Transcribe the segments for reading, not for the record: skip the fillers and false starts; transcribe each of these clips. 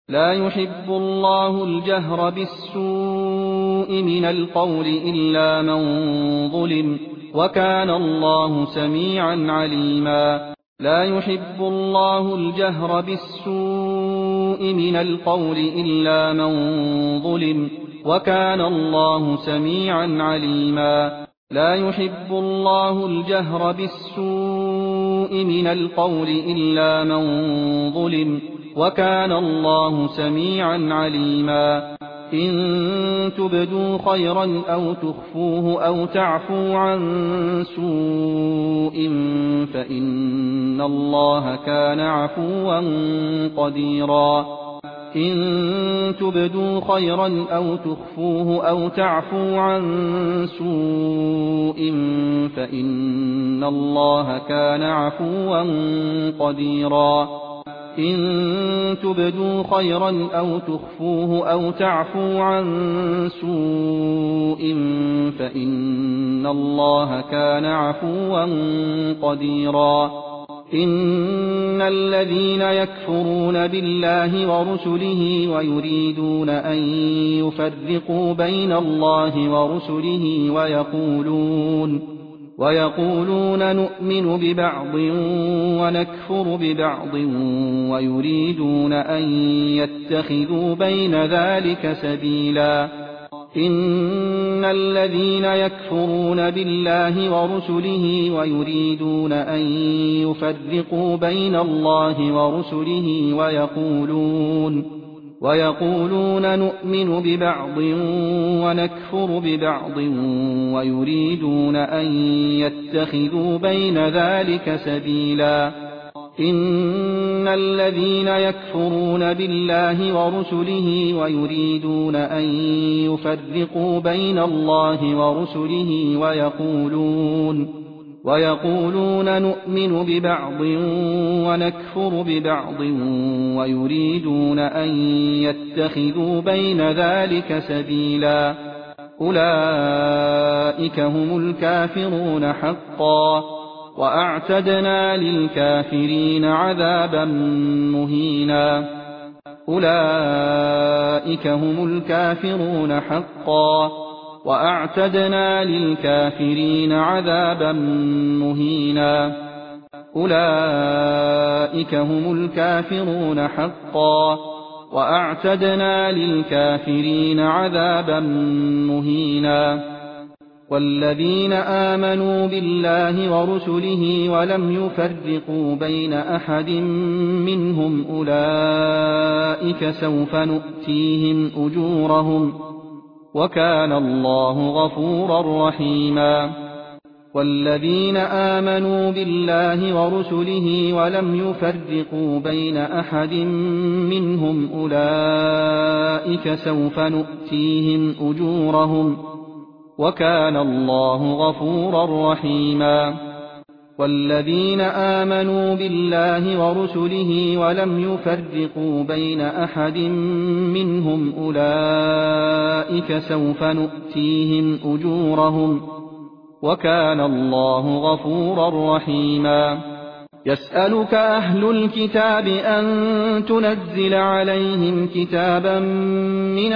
لا يحب الله الجهر بالسوء من القول إلا من ظلم وكان الله سميعا عليما لا يحب الله الجهر بالسوء من القول إلا من ظلم وكان الله سميعا عليما لا يحب الله الجهر بالسوء من القول إلا من ظلم وكان الله سميعا عليما إن تبدوا خيرا أو تخفوه أو تعفوا عن سوء فإن الله كان عفوا قديرا إن تبدوا خيرا أو تخفوه أو تعفوا عن سوء فإن الله كان عفوا قديرا إن تبدوا خيرا أو تخفوه أو تعفوا عن سوء فإن الله كان عفوا قديرا إن الذين يكفرون بالله ورسله ويريدون أن يفرقوا بين الله ورسله ويقولون نؤمن ببعض ونكفر ببعض ويريدون أن يتخذوا بين ذلك سبيلا إن الذين يكفرون بالله ورسله ويريدون أن يفرقوا بين الله ورسله ويقولون نؤمن ببعض ونكفر ببعض ويريدون أن يتخذوا بين ذلك سبيلا إن الذين يكفرون بالله ورسله ويريدون أن يفرقوا بين الله ورسله ويقولون نؤمن ببعض ونكفر ببعض ويريدون أن يتخذوا بين ذلك سبيلا أولئك هم الكافرون حقا وأعتدنا للكافرين عذابا مهينا أولئك هم الكافرون حقا وأعتدنا للكافرين عذابا مهينا أولئك هم الكافرون حقا وأعتدنا للكافرين عذابا مهينا والذين آمنوا بالله ورسله ولم يفرقوا بين أحد منهم أولئك سوف نؤتيهم أجورهم وكان الله غفورا رحيما والذين آمنوا بالله ورسله ولم يفرقوا بين أحد منهم أولئك سوف نؤتيهم أجورهم وكان الله غفورا رحيما والذين آمنوا بالله ورسله ولم يفرقوا بين أحد منهم أولئك سوف نؤتيهم أجورهم وكان الله غفورا رحيما يسألك أهل الكتاب أن تنزل عليهم كتابا من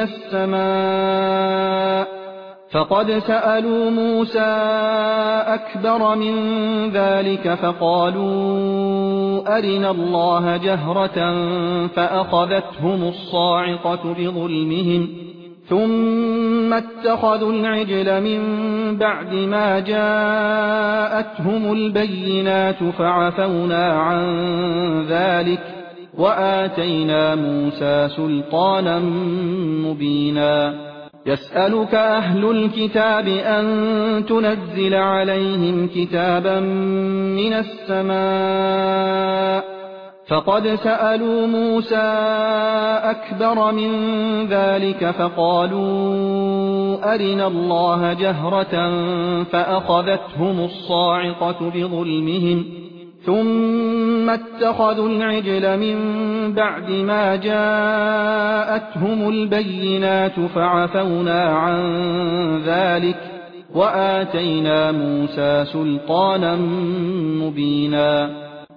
السماء فقد سألوا موسى أكبر من ذلك فقالوا أرنا الله جهرة فأخذتهم الصاعقة بظلمهم ثم اتخذوا العجل من بعد ما جاءتهم البينات فعفونا عن ذلك وآتينا موسى سلطانا مبينا يسألك أهل الكتاب أن تنزل عليهم كتابا من السماء فقد سألوا موسى أكبر من ذلك فقالوا أرنا الله جهرة فأخذتهم الصاعقة بظلمهم ثم اتخذوا العجل من بعد ما جاءتهم البينات فعفونا عن ذلك وآتينا موسى سلطانا مبينا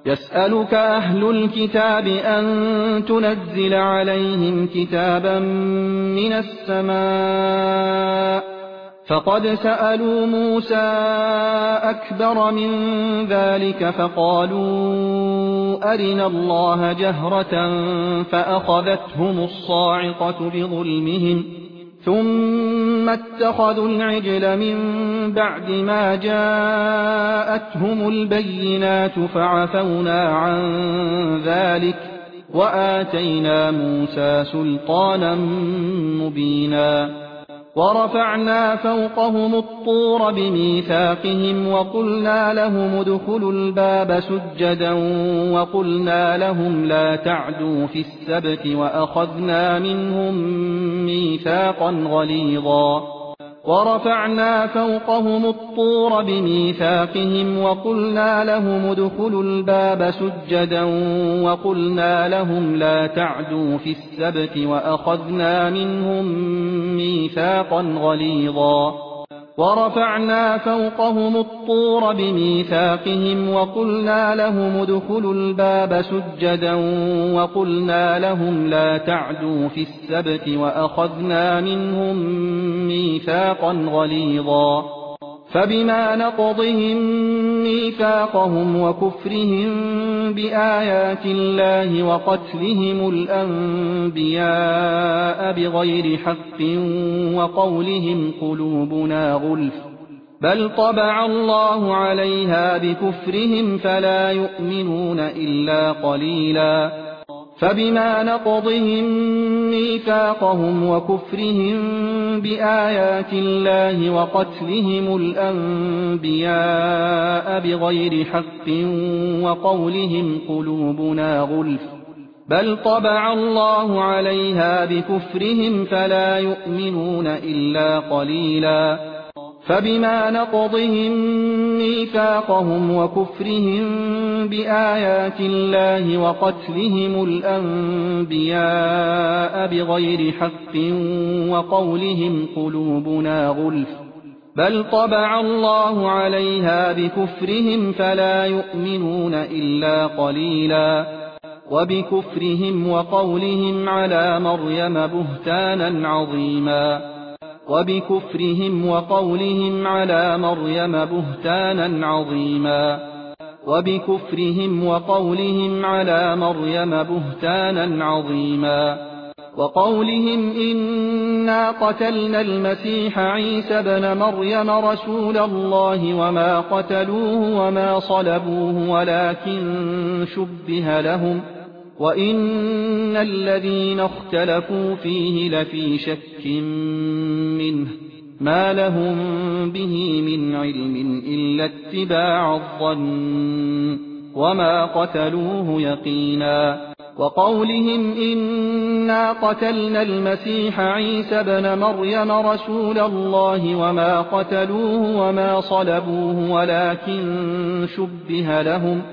يسألك أهل الكتاب أن تنزل عليهم كتابا من السماء فقد سألوا موسى أكبر من ذلك فقالوا أرنا الله جهرة فأخذتهم الصاعقة بظلمهم ثم اتخذوا العجل من بعد ما جاءتهم البينات فعفونا عن ذلك وآتينا موسى سلطانا مبينا ورفعنا فوقهم الطور بميثاقهم وقلنا لهم ادخلوا الباب سجدا وقلنا لهم لا تعدوا في السبت وأخذنا منهم ميثاقا غليظا ورفعنا فوقهم الطور بميثاقهم وقلنا لهم ادخلوا الباب سجدا وقلنا لهم لا تعدوا في السبت وأخذنا منهم ميثاقا غليظا ورفعنا فوقهم الطور بميثاقهم وقلنا لهم ادخلوا الباب سجدا وقلنا لهم لا تعدوا في السبت وأخذنا منهم ميثاقا غليظا فبما نقضهم ميثاقهم وكفرهم بآيات الله وقتلهم الأنبياء بغير حق وقولهم قلوبنا غلف بل طبع الله عليها بكفرهم فلا يؤمنون إلا قليلا فبما نقضهم ميثاقهم وكفرهم بآيات الله وقتلهم الأنبياء بغير حق وقولهم قلوبنا غلف بل طبع الله عليها بكفرهم فلا يؤمنون إلا قليلا فبما نقضهم ميثاقهم وكفرهم بآيات الله وقتلهم الأنبياء بغير حق وقولهم قلوبنا غلف بل طبع الله عليها بكفرهم فلا يؤمنون إلا قليلا وبكفرهم وقولهم على مريم بهتانا عظيما وبكفرهم وقولهم على مريم بهتانا عظيما وبكفرهم وقولهم على مريم بهتانا عظيما وقولهم إنا قتلنا المسيح عيسى ابن مريم رسول الله وما قتلوه وما صلبوه ولكن شبه لهم وإن الذين اختلفوا فيه لفي شك منه ما لهم به من علم إلا اتباع الظن وما قتلوه يقينا وقولهم إنا قتلنا المسيح عيسى ابن مريم رسول الله وما قتلوه وما صلبوه ولكن شبه لهم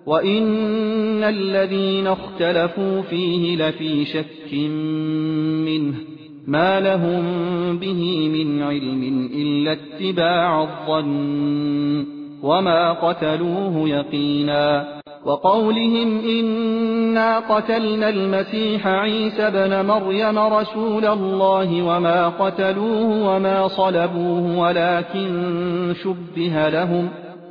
وإن الذين اختلفوا فيه لفي شك منه ما لهم به من علم إلا اتباع الظن وما قتلوه يقينا وقولهم إنا قتلنا المسيح عيسى ابن مريم رسول الله وما قتلوه وما صلبوه ولكن شبه لهم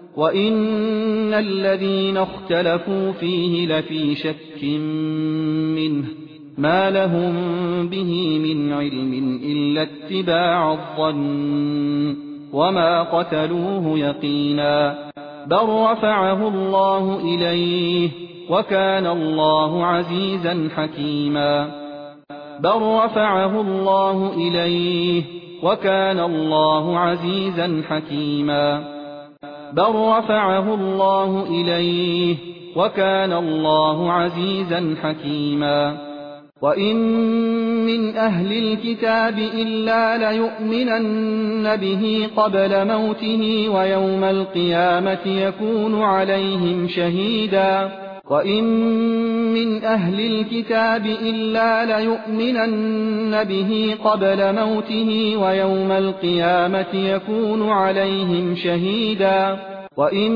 وإن الذين اختلفوا فيه لفي شك منه ما لهم به من علم إلا اتباع الظن وما قتلوه يقينا بل رفعه الله إليه وكان الله عزيزا حكيما بل رفعه الله إليه وكان الله عزيزا حكيما بل رفعه الله إليه وكان الله عزيزا حكيما وإن من أهل الكتاب إلا ليؤمنن به قبل موته ويوم القيامة يكون عليهم شهيدا وإن من أهل الكتاب إلا ليؤمنن به قبل موته ويوم القيامة يكون عليهم شهيدا وإن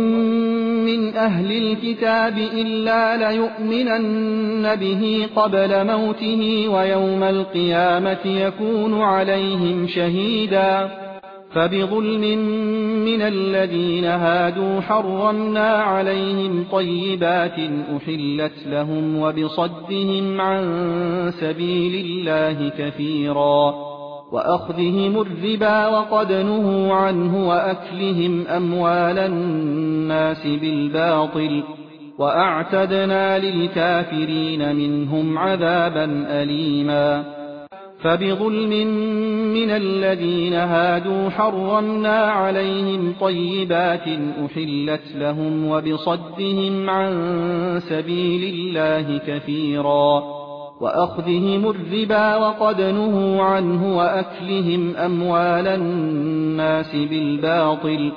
من أهل الكتاب إلا ليؤمنن به قبل موته ويوم القيامة يكون عليهم شهيدا فبظلم من الذين هادوا حرمنا عليهم طيبات أحلت لهم وبصدهم عن سبيل الله كثيرا وأخذهم الربا وقد نهوا عنه وأكلهم أموال الناس بالباطل وأعتدنا للكافرين منهم عذابا أليما فبظلم من الذين هادوا حرمنا عليهم طيبات أحلت لهم وبصدهم عن سبيل الله كثيرا وأخذهم الربا وقد نهوا عنه وأكلهم أموال الناس بالباطل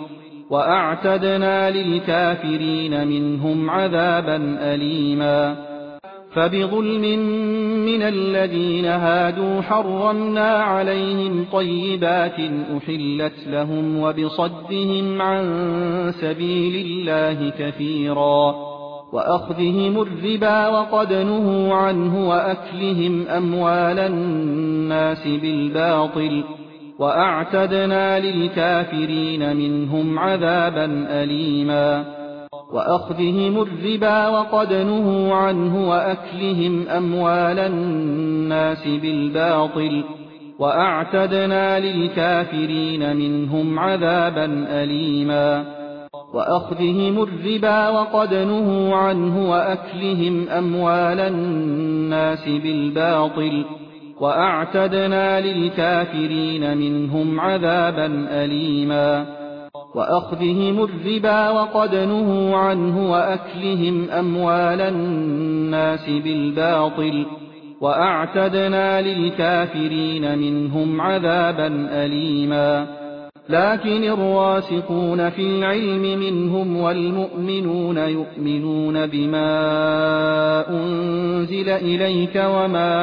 وأعتدنا للكافرين منهم عذابا أليما فبظلم من الذين هادوا حرمنا عليهم طيبات أحلت لهم وبصدهم عن سبيل الله كثيرا وأخذهم الربا وقد نهوا عنه وأكلهم أموال الناس بالباطل وأعتدنا للكافرين منهم عذابا أليما وأخذهم الربا وقد نهوا عنه وأكلهم أموال الناس بالباطل وأعتدنا للكافرين منهم عذابا أليما وأخذهم الربا وقد نهوا عنه وأكلهم أموال الناس بالباطل وأعتدنا للكافرين منهم عذابا أليما وأخذهم الربا وقد نهوا عنه وأكلهم أموال الناس بالباطل وأعتدنا للكافرين منهم عذابا أليما لكن الراسخون في العلم منهم والمؤمنون يؤمنون بما أنزل إليك وما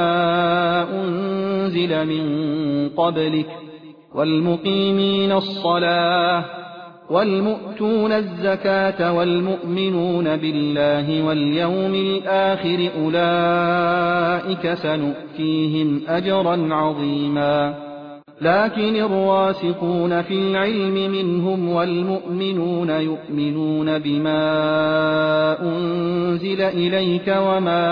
أنزل من قبلك والمقيمين الصلاة والمؤتون الزكاة والمؤمنون بالله واليوم الآخر أولئك سنؤتيهم أجرا عظيما لكن الراسخون في العلم منهم والمؤمنون يؤمنون بما أنزل إليك وما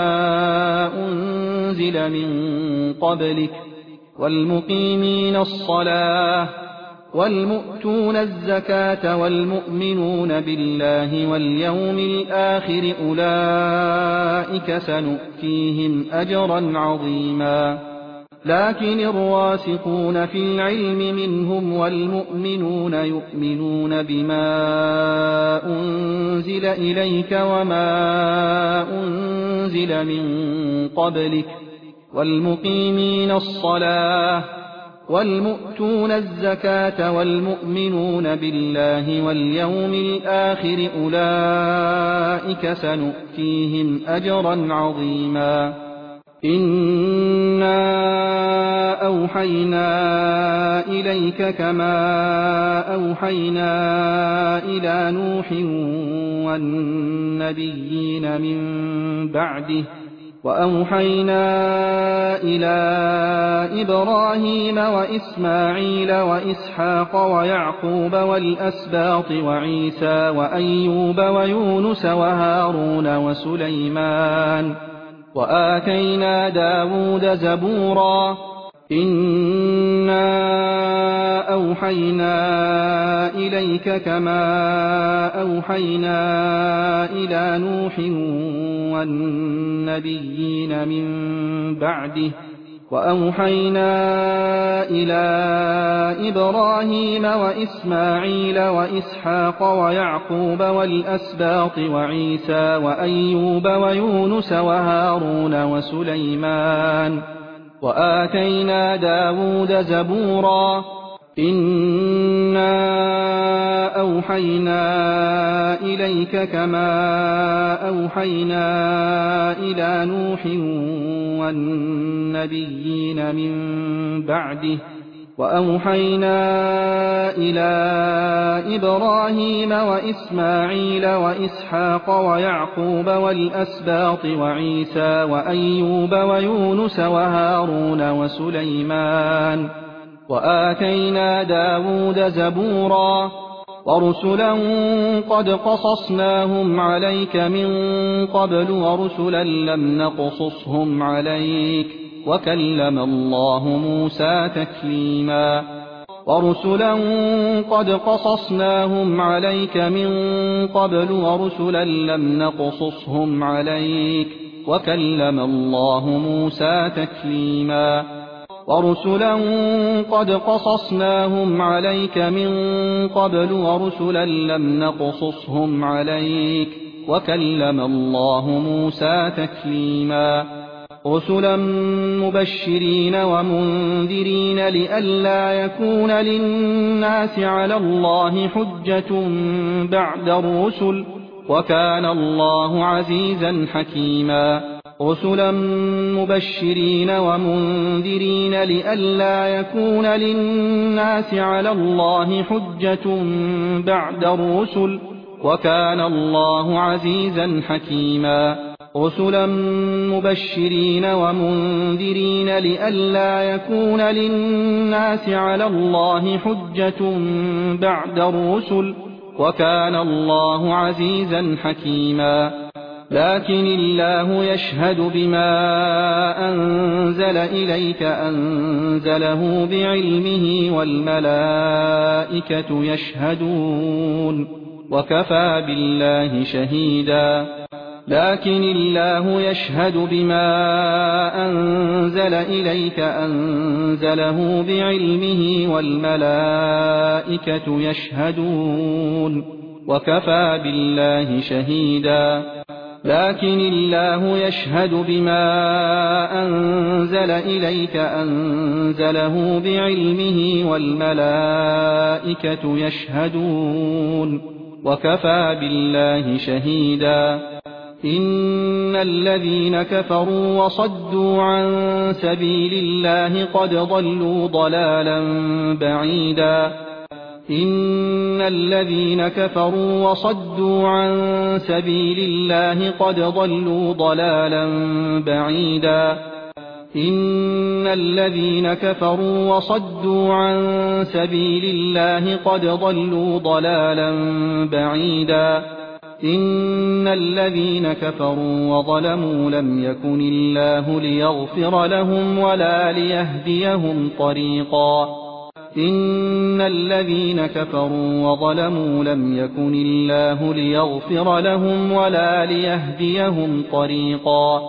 أنزل من قبلك والمقيمين الصلاة والمؤتون الزكاة والمؤمنون بالله واليوم الآخر أولئك سنؤتيهم أجرا عظيما لكن الراسخون في العلم منهم والمؤمنون يؤمنون بما أنزل إليك وما أنزل من قبلك والمقيمين الصلاة والمؤتون الزكاة والمؤمنون بالله واليوم الآخر أولئك سنؤتيهم أجرا عظيما إنا أوحينا إليك كما أوحينا إلى نوح والنبيين من بعده وأوحينا إلى إبراهيم وإسماعيل وإسحاق ويعقوب والأسباط وعيسى وأيوب ويونس وهارون وسليمان وآتينا داود زبورا إنا أوحينا إليك كما أوحينا إلى نوح والنبيين من بعده وأوحينا إلى إبراهيم وإسماعيل وإسحاق ويعقوب والأسباط وعيسى وأيوب ويونس وهارون وسليمان وآتينا داود زبورا إنا أوحينا إليك كما أوحينا إلى نوح والنبيين من بعده وأوحينا إلى إبراهيم وإسماعيل وإسحاق ويعقوب والأسباط وعيسى وأيوب ويونس وهارون وسليمان وآتينا داود زبورا ورسلا قد قصصناهم عليك من قبل ورسلا لم نقصصهم عليك وكلم الله موسى تكليما ورسلا قد قصصناهم عليك من قبل ورسلا لم نقصصهم عليك وكلم الله موسى تكليما ورسلا قد قصصناهم عليك من قبل ورسلا لم نقصصهم عليك وكلم الله موسى تكليما رسلا مبشرين ومنذرين لئلا يكون للناس على الله حجة بعد الرسل وكان الله عزيزا حكيما رسلا مبشرين ومنذرين لئلا يكون للناس على الله حجة بعد الرسل وكان الله عزيزا حكيما رسلا مبشرين ومنذرين لئلا يكون للناس على الله حجة بعد الرسل وكان الله عزيزا حكيما لكن الله يشهد بما أنزل إليك أنزله بعلمه والملائكة يشهدون وكفى بالله شهيدا لكن الله يشهد بما أنزل إليك أنزله بعلمه والملائكة يشهدون وكفى بالله شهيدا لكن الله يشهد بما أنزل إليك أنزله بعلمه والملائكة يشهدون وكفى بالله شهيدا إن الذين كفروا وصدوا عن سبيل الله قد ضلوا ضلالا بعيدا إن الذين كفروا وصدوا عن سبيل الله قد ضلوا ضلالا بعيدا إن الذين كفروا وصدوا عن سبيل الله قد ضلوا ضلالا بعيدا إن الذين كفروا وظلموا لم يكن الله ليغفر لهم ولا ليهديهم طريقا إن الذين كفروا وظلموا لم يكن الله ليغفر لهم ولا ليهديهم طريقا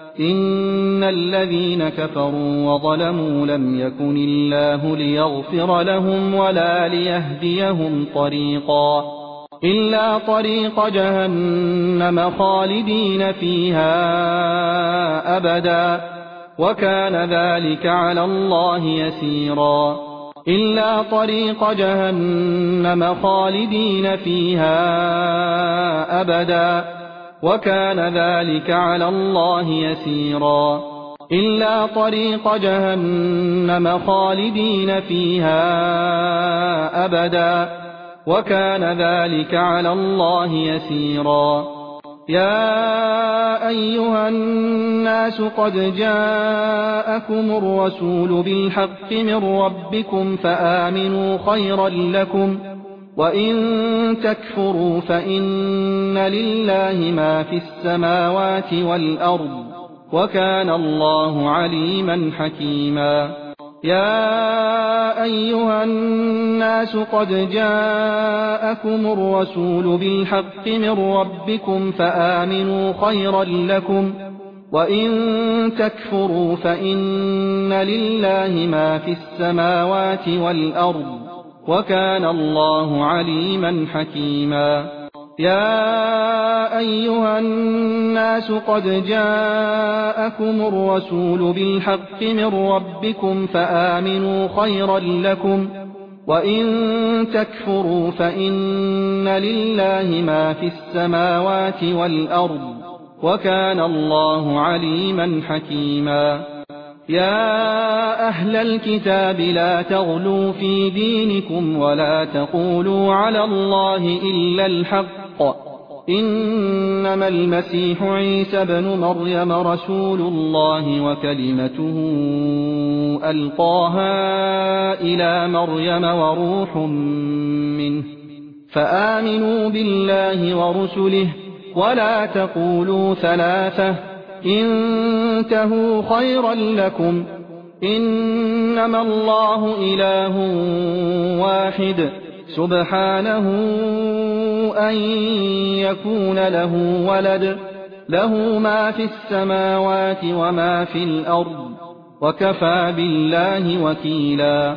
إن الذين كفروا وظلموا لم يكن الله ليغفر لهم ولا ليهديهم طريقا إلا طريق جهنم خالدين فيها أبدا وكان ذلك على الله يسيرا إلا طريق جهنم خالدين فيها أبدا وكان ذلك على الله يسيرا إلا طريق جهنم خالدين فيها أبدا وكان ذلك على الله يسيرا يا أيها الناس قد جاءكم الرسول بالحق من ربكم فآمنوا خيرا لكم وإن تكفروا فإن لله ما في السماوات والأرض وكان الله عليما حكيما يا أيها الناس قد جاءكم الرسول بالحق من ربكم فآمنوا خيرا لكم وإن تكفروا فإن لله ما في السماوات والأرض وكان الله عليما حكيما يا أيها الناس قد جاءكم الرسول بالحق من ربكم فآمنوا خيرا لكم وإن تكفروا فإن لله ما في السماوات والأرض وكان الله عليما حكيما يا أهل الكتاب لا تغلوا في دينكم ولا تقولوا على الله إلا الحق إنما المسيح عيسى بن مريم رسول الله وكلمته ألقاها إلى مريم وروح منه فآمنوا بالله ورسله ولا تقولوا ثلاثة انتهوا خيرا لكم إنما الله إله واحد سبحانه أن يكون له ولد له ما في السماوات وما في الأرض وكفى بالله وكيلا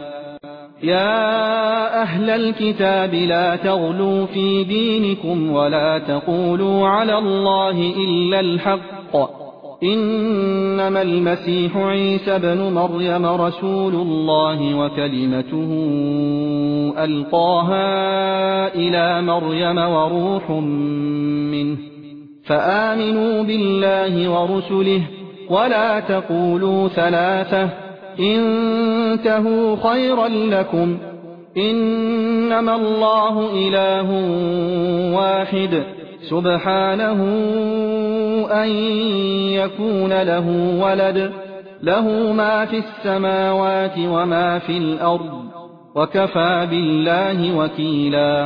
يا أهل الكتاب لا تغلوا في دينكم ولا تقولوا على الله إلا الحق إنما المسيح عيسى بن مريم رسول الله وكلمته ألقاها إلى مريم وروح منه فآمنوا بالله ورسله ولا تقولوا ثلاثة انتهوا خيرا لكم إنما الله إله واحد سبحانه أن يكون له ولد له ما في السماوات وما في الأرض وكفى بالله وكيلا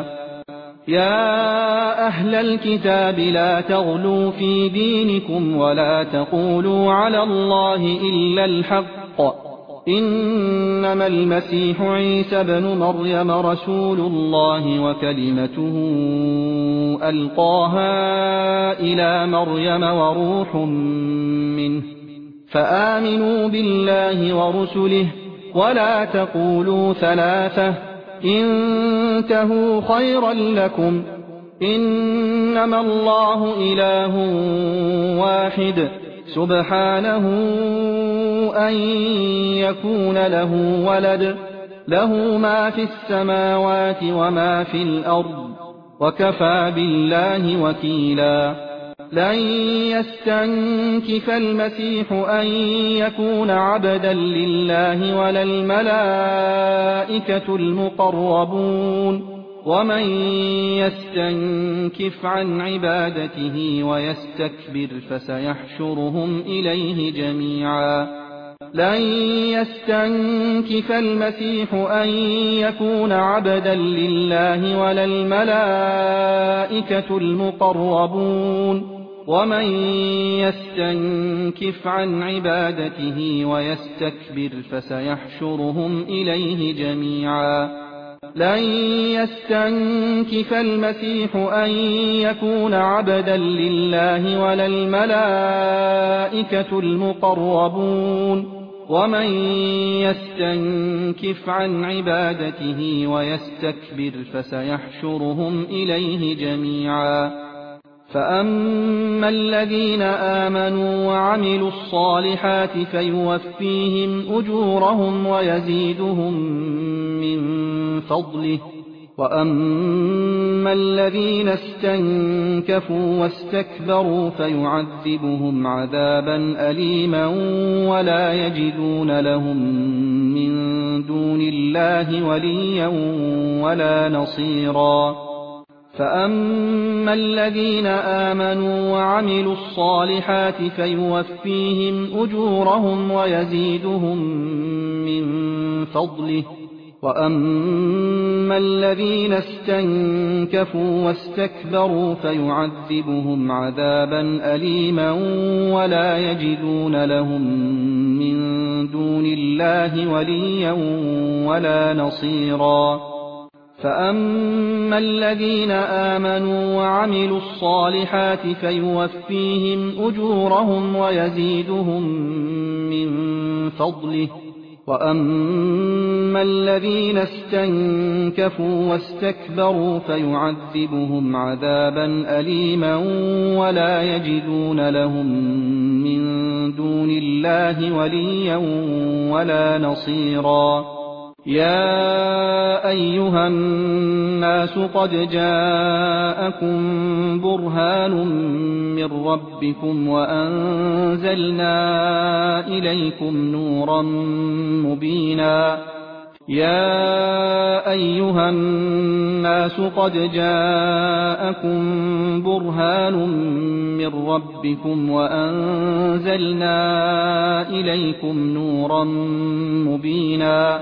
يا أهل الكتاب لا تغلوا في دينكم ولا تقولوا على الله إلا الحق إنما المسيح عيسى بن مريم رسول الله وكلمته ألقاها إلى مريم وروح منه فآمنوا بالله ورسله ولا تقولوا ثلاثة انتهوا خيرا لكم إنما الله إله واحد سبحانه أن يكون له ولد له ما في السماوات وما في الأرض وكفى بالله وكيلا لن يستنكف المسيح أن يكون عبدا لله ولا الملائكة المقربون ومن يستنكف عن عبادته ويستكبر فسيحشرهم إليه جميعا لن يستنكف المسيح أن يكون عبدا لله ولا الملائكة المقربون ومن يستنكف عن عبادته ويستكبر فسيحشرهم إليه جميعا لن يستنكف المسيح أن يكون عبدا لله ولا الملائكة المقربون ومن يستنكف عن عبادته ويستكبر فسيحشرهم إليه جميعا فأما الذين آمنوا وعملوا الصالحات فيوفيهم أجورهم ويزيدهم من فضله وأما الذين استنكفوا واستكبروا فيعذبهم عذابا أليما ولا يجدون لهم من دون الله وليا ولا نصيرا فأما الذين آمنوا وعملوا الصالحات فيوفيهم أجورهم ويزيدهم من فضله وأما الذين استنكفوا واستكبروا فيعذبهم عذابا أليما ولا يجدون لهم من دون الله وليا ولا نصيرا فأما الذين آمنوا وعملوا الصالحات فيوفيهم أجورهم ويزيدهم من فضله وأما الذين استنكفوا واستكبروا فيعذبهم عذابا أليما ولا يجدون لهم من دون الله وليا ولا نصيرا يا أيها الناس قد جاءكم برهان من ربكم وأنزلنا إليكم نورا مبينا يا أيها الناس قد جاءكم برهان من ربكم وأنزلنا إليكم نورا مبينا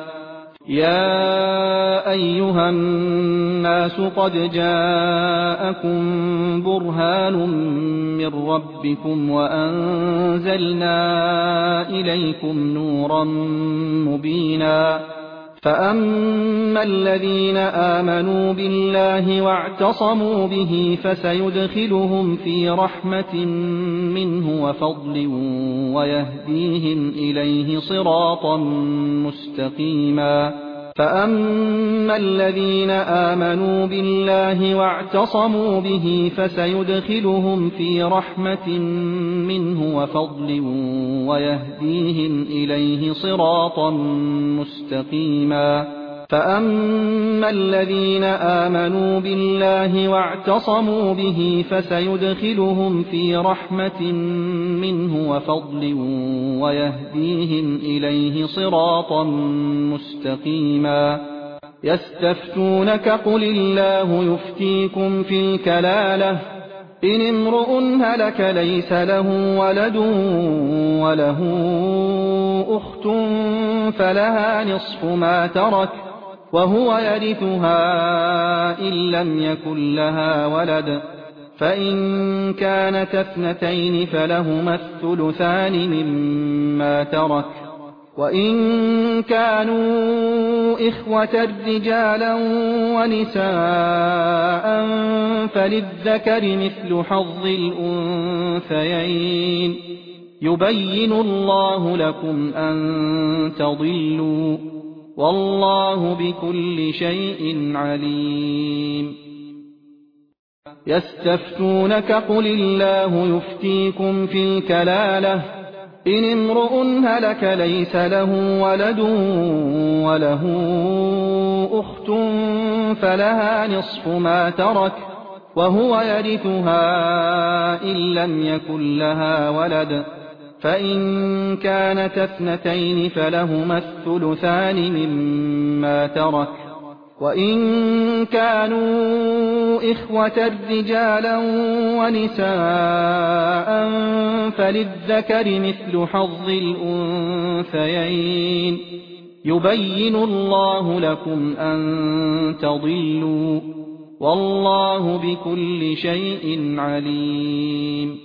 يا أيها الناس قد جاءكم برهان من ربكم وأنزلنا إليكم نورا مبينا فأما الذين آمنوا بالله واعتصموا به فسيدخلهم في رحمة منه وفضل ويهديهم إليه صراطا مستقيما فأما الذين آمنوا بالله واعتصموا به فسيدخلهم في رحمة منه وفضل ويهديهم إليه صراطا مستقيما فأما الذين آمنوا بالله واعتصموا به فسيدخلهم في رحمة منه وفضل ويهديهم إليه صراطا مستقيما يستفتونك قل الله يفتيكم في الكلالة إن امرؤ هلك ليس له ولد وله أخت فلها نصف ما ترك وهو يرثها إن لم يكن لها ولد فإن كانت اثنتين فلهما الثلثان مما ترك وإن كانوا إخوة رجالا ونساء فللذكر مثل حظ الأنثيين يبين الله لكم أن تضلوا والله بكل شيء عليم يستفتونك قل الله يفتيكم في الكلالة إن امرؤ هلك ليس له ولد وله أخت فلها نصف ما ترك وهو يرثها إن لم يكن لها ولد فإن كانت اثنتين فلهما الثلثان مما ترك وإن كانوا إخوة رجالا ونساء فللذكر مثل حظ الأنثيين يبين الله لكم أن تضلوا والله بكل شيء عليم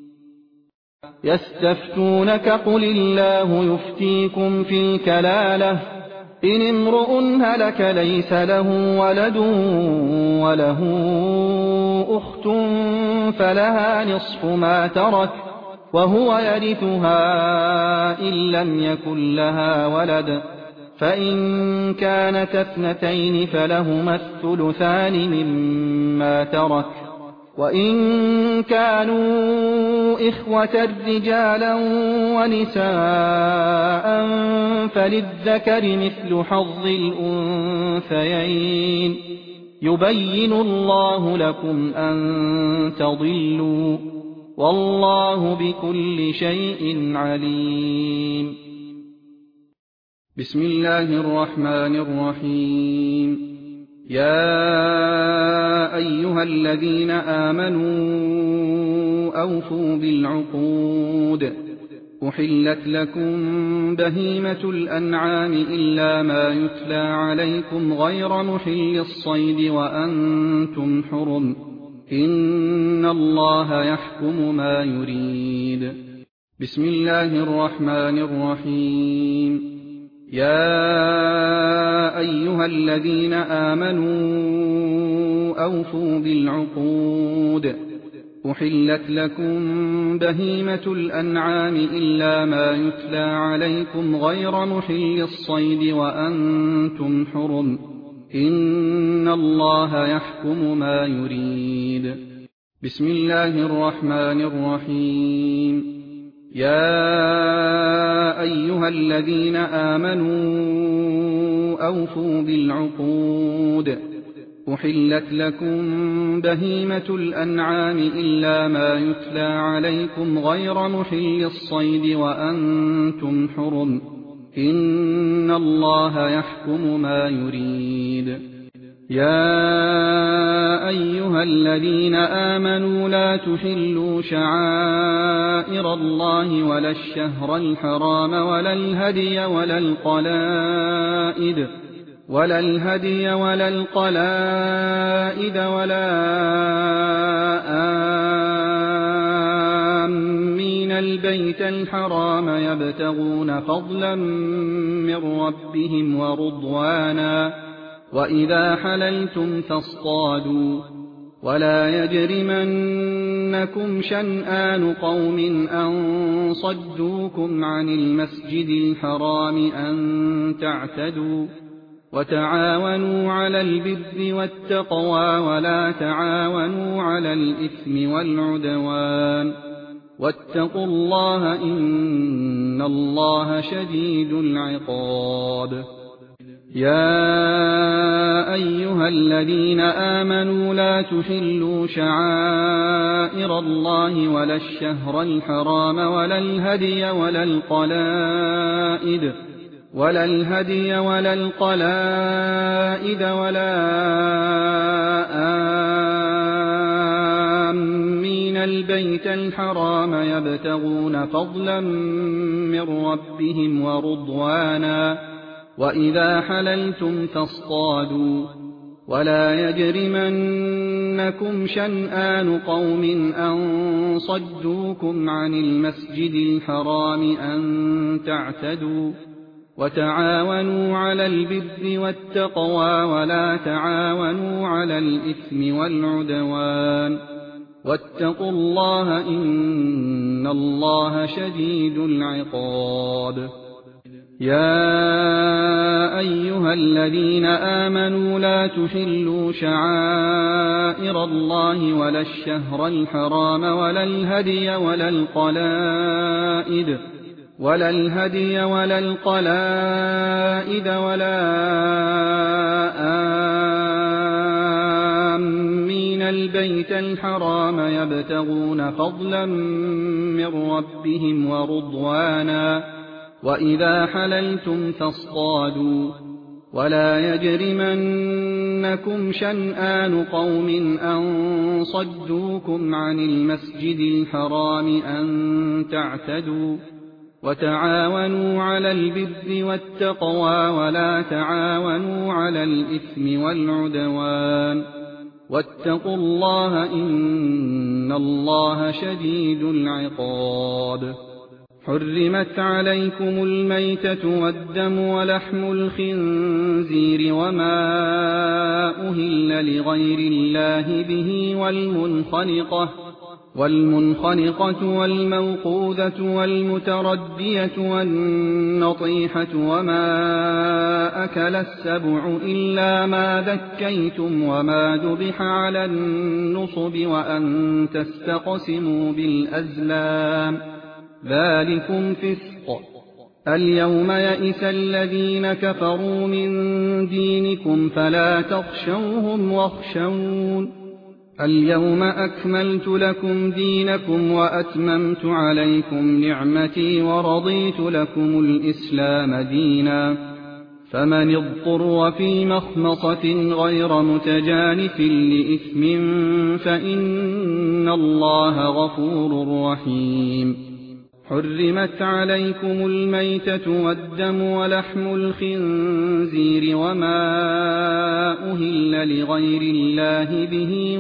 يستفتونك قل الله يفتيكم في الكلالة إن امرؤ هلك ليس له ولد وله أخت فلها نصف ما ترك وهو يرثها إن لم يكن لها ولد فإن كانت اثنتين فلهما الثلثان مما ترك وإن كانوا إخوة رجالا ونساء فللذكر مثل حظ الأنثيين يبين الله لكم أن تضلوا والله بكل شيء عليم بسم الله الرحمن الرحيم يا أيها الذين آمنوا أوفوا بالعقود أحلت لكم بهيمة الأنعام إلا ما يتلى عليكم غير محل الصيد وأنتم حرم إن الله يحكم ما يريد بسم الله الرحمن الرحيم يا أيها الذين آمنوا أوفوا بالعقود أحلت لكم بهيمة الأنعام إلا ما يتلى عليكم غير محل الصيد وأنتم حرم إن الله يحكم ما يريد بسم الله الرحمن الرحيم يا أيها الذين آمنوا أوفوا بالعقود أحلت لكم بهيمة الأنعام إلا ما يتلى عليكم غير محل الصيد وأنتم حرم إن الله يحكم ما يريد يا أيها الذين آمنوا لا تحلوا شعائر الله ولا الشهر الحرام ولا الهدي ولا القلائد ولا آمين البيت الحرام يبتغون فضلا من ربهم ورضوانا وإذا حللتم فاصطادوا ولا يجرمنكم شنآن قوم أن صدوكم عن المسجد الحرام أن تعتدوا وتعاونوا على البر والتقوى ولا تعاونوا على الإثم والعدوان واتقوا الله إن الله شديد العقاب يا أيها الذين آمنوا لا تحلوا شعائر الله ولا الشهر الحرام ولا الهدي ولا القلائد ولا آمين البيت الحرام يبتغون فضلا من ربهم ورضوانا وإذا حللتم فاصطادوا ولا يجرمنكم شنآن قوم أن صدوكم عن المسجد الحرام أن تعتدوا وتعاونوا على البر والتقوى ولا تعاونوا على الإثم والعدوان واتقوا الله إن الله شديد العقاب يا أيها الذين آمنوا لا تحلوا شعائر الله ولا الشهر الحرام ولا الهدي ولا القلائد ولا آمين البيت الحرام يبتغون فضلا من ربهم ورضوانا وإذا حللتم فاصطادوا ولا يجرمنكم شنآن قوم أن صدوكم عن المسجد الحرام أن تعتدوا وتعاونوا على البر والتقوى ولا تعاونوا على الإثم والعدوان واتقوا الله إن الله شديد العقاب حرمت عليكم الميتة والدم ولحم الخنزير وما أهل لغير الله به والمنخنقة والموقوذة والمتردية والنطيحة وما أكل السبع إلا ما ذكيتم وما ذبح على النصب وأن تستقسموا بالأزلام ذلكم فسق اليوم يئس الذين كفروا من دينكم فلا تخشوهم واخشون اليوم أكملت لكم دينكم وأتممت عليكم نعمتي ورضيت لكم الإسلام دينا فمن اضطر في مخمصة غير متجانف لإثم فإن الله غفور رحيم حرمت عليكم الميتة والدم ولحم الخنزير وما أهل لغير الله به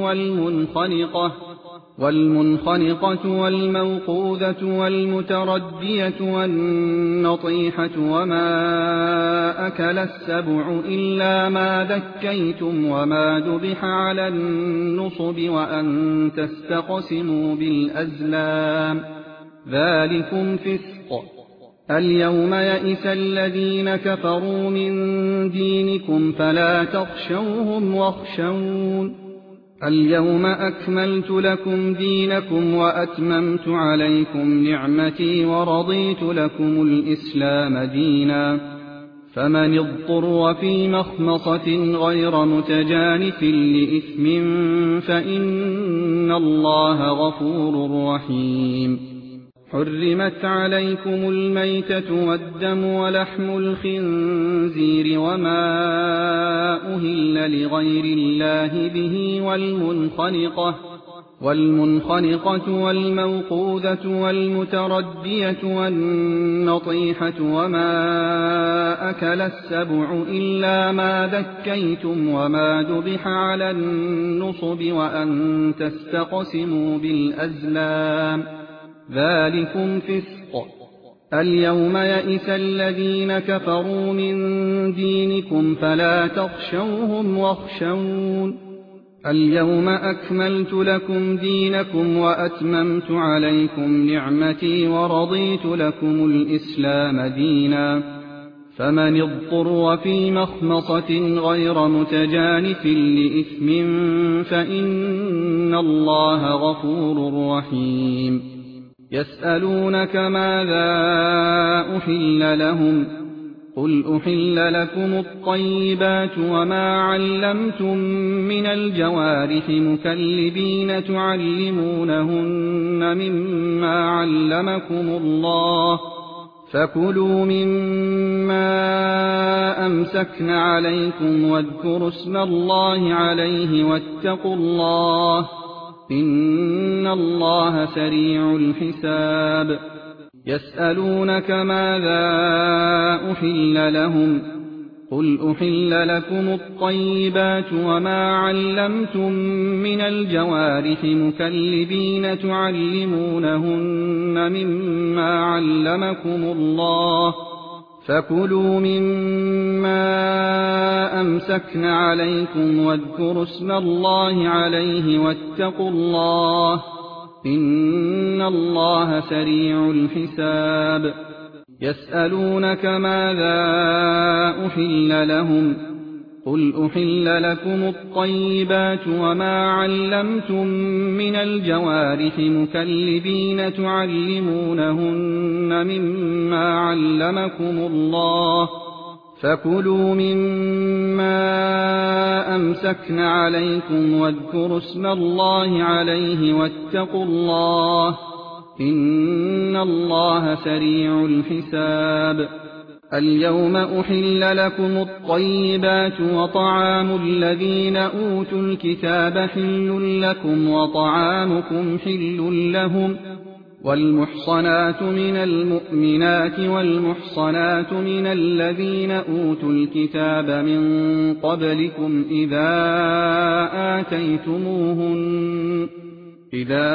والمنخنقة والموقوذة والمتردية والنطيحة وما أكل السبع إلا ما ذكيتم وما ذبح على النصب وأن تستقسموا بالأزلام ذلكم فسق اليوم يئس الذين كفروا من دينكم فلا تخشوهم واخشون اليوم أكملت لكم دينكم وأتممت عليكم نعمتي ورضيت لكم الإسلام دينا فمن اضطر في مخمصة غير متجانف لإثم فإن الله غفور رحيم حرمت عليكم الميتة والدم ولحم الخنزير وما أهل لغير الله به والمنخنقة والموقوذة والمتردية والنطيحة وما أكل السبع إلا ما ذكيتم وما ذبح على النصب وأن تستقسموا بالأزلام ذلكم فسق اليوم يئس الذين كفروا من دينكم فلا تخشوهم واخشون اليوم أكملت لكم دينكم وأتممت عليكم نعمتي ورضيت لكم الإسلام دينا فمن اضطر في مخمصة غير متجانف لإثم فإن الله غفور رحيم يسألونك ماذا أحل لهم قل أحل لكم الطيبات وما علمتم من الجوارح مكلبين تعلمونهن مما علمكم الله فكلوا مما أمسكن عليكم واذكروا اسم الله عليه واتقوا الله إن الله سريع الحساب يسألونك ماذا أحل لهم قل أحل لكم الطيبات وما علمتم من الجوارح مكلبين تعلمونهن مما علمكم الله فكلوا مما أمسكن عليكم واذكروا اسم الله عليه واتقوا الله إن الله سريع الحساب يسألونك ماذا أحل لهم قل أحل لكم الطيبات وما علمتم من الجوارح مكلبين تعلمونهن مما علمكم الله فكلوا مما أمسكن عليكم واذكروا اسم الله عليه واتقوا الله إن الله سريع الحساب اليوم أحل لكم الطيبات وطعام الذين أوتوا الكتاب حل لكم وطعامكم حل لهم والمحصنات من المؤمنات والمحصنات من الذين أوتوا الكتاب من قبلكم إذا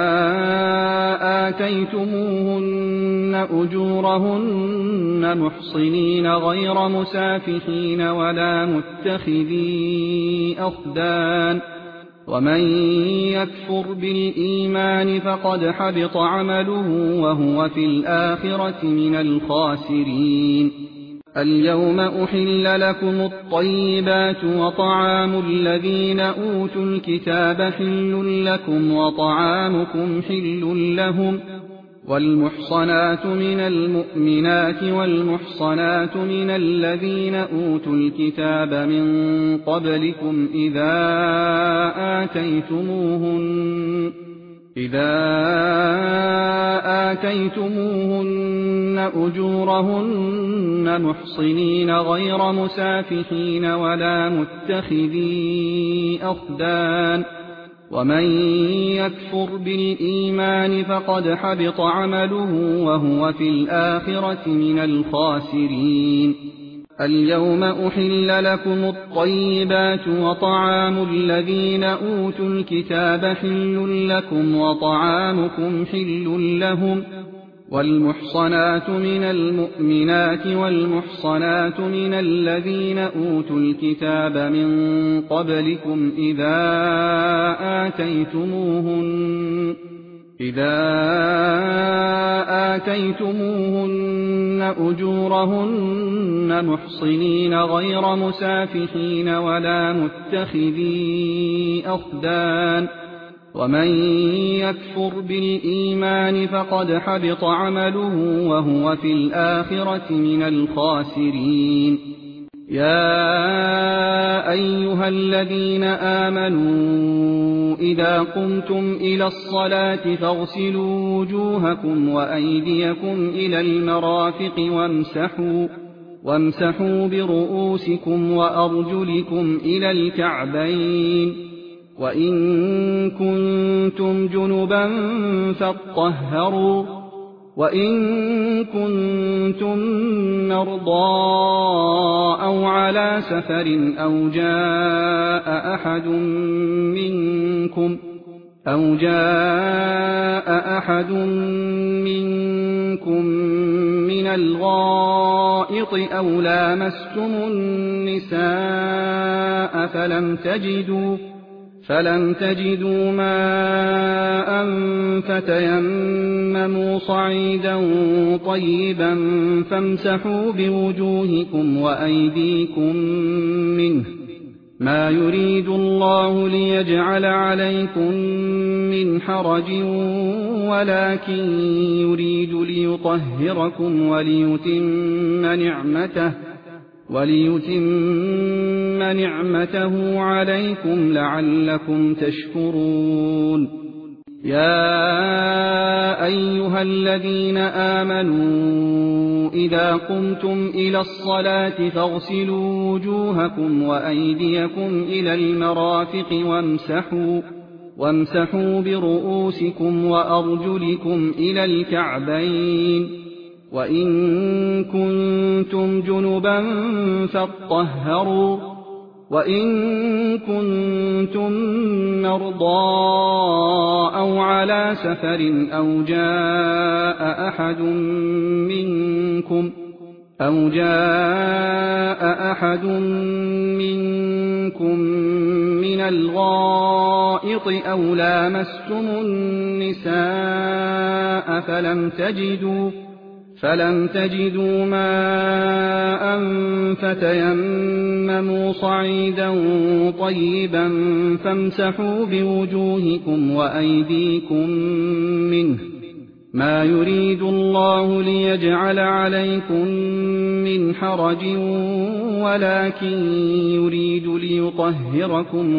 آتيتموهن أجورهن محصنين غير مسافحين ولا متخذي أخدان ومن يكفر بالإيمان فقد حبط عمله وهو في الآخرة من الخاسرين اليوم أحل لكم الطيبات وطعام الذين أوتوا الكتاب حل لكم وطعامكم حل لهم والمحصنات من المؤمنات والمحصنات من الذين أوتوا الكتاب من قبلكم إذا آتيتموهن أجورهن محصنين غير مسافحين ولا متخذي أخدان ومن يكفر بالإيمان فقد حبط عمله وهو في الآخرة من الخاسرين اليوم أحل لكم الطيبات وطعام الذين أوتوا الكتاب حل لكم وطعامكم حل لهم والمحصنات من المؤمنات والمحصنات من الذين أوتوا الكتاب من قبلكم إذا آتيتموهن أجورهن محصنين غير مسافحين ولا متخذي أخدان ومن يكفر بالإيمان فقد حبط عمله وهو في الآخرة من الخاسرين. يا أيها الذين آمنوا إذا قمتم إلى الصلاة فاغسلوا وجوهكم وأيديكم إلى المرافق وامسحوا برؤوسكم وأرجلكم إلى الكعبين وإن كنتم جنبا فاطهروا وإن كنتم مرضى أو على سفر أو جاء أحد منكم من الغائط أو لامستم النساء فلم تجدوا ماء فتيمموا صعيدا طيبا فامسحوا بوجوهكم وأيديكم منه ما يريد الله ليجعل عليكم من حرج ولكن يريد ليطهركم وليتم نعمته عليكم لعلكم تشكرون. يا أيها الذين آمنوا إذا قمتم إلى الصلاة فاغسلوا وجوهكم وأيديكم إلى المرافق وامسحوا برؤوسكم وأرجلكم إلى الكعبين وإن كنتم جنبا فاطهروا وإن كنتم مرضى أو على سفر أو جاء أحد منكم من الغائط أو لامستم النساء فلم تجدوا ماء فتيمموا صعيدا طيبا فامسحوا بوجوهكم وأيديكم منه ما يريد الله ليجعل عليكم من حرج ولكن يريد ليطهركم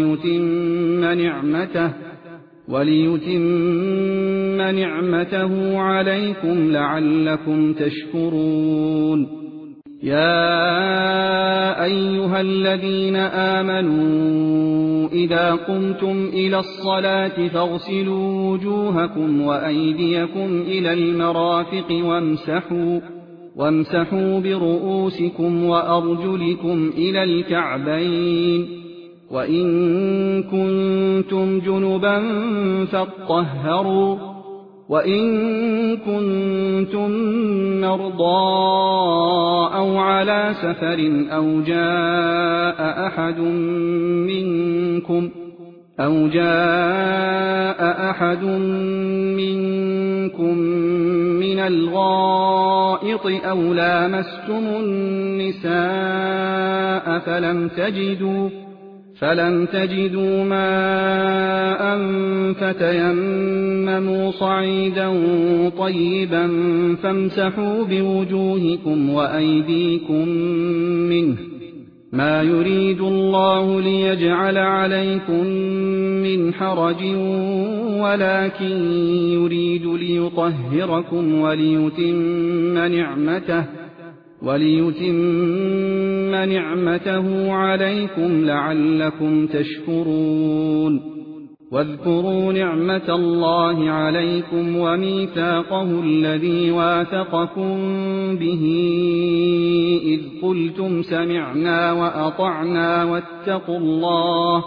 وليتم نعمته عليكم لعلكم تشكرون. يا أيها الذين آمنوا إذا قمتم إلى الصلاة فاغسلوا وجوهكم وأيديكم إلى المرافق وامسحوا برؤوسكم وأرجلكم إلى الكعبين وإن كنتم جنبا فاطهروا وإن كنتم مرضى أو على سفر أو جاء أحد منكم من الغائط أو لامستم النساء فلم تجدوا ماء فتيمموا صعيدا طيبا فامسحوا بوجوهكم وأيديكم منه ما يريد الله ليجعل عليكم من حرج ولكن يريد ليطهركم وليتم نعمته عليكم لعلكم تشكرون. واذكروا نعمة الله عليكم وميثاقه الذي واثقكم به إذ قلتم سمعنا وأطعنا واتقوا الله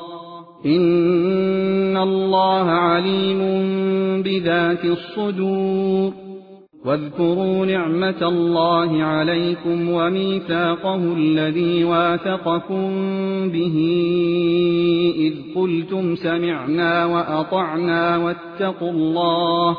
إن الله عليم بذات الصدور. واذكروا نعمة الله عليكم وميثاقه الذي واثقكم به إذ قلتم سمعنا وأطعنا واتقوا الله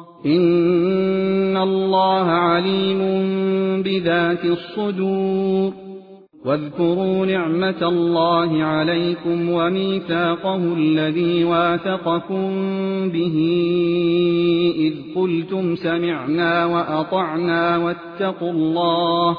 إن الله عليم بذات الصدور واذكروا نعمة الله عليكم وميثاقه الذي واثقكم به إذ قلتم سمعنا وأطعنا واتقوا الله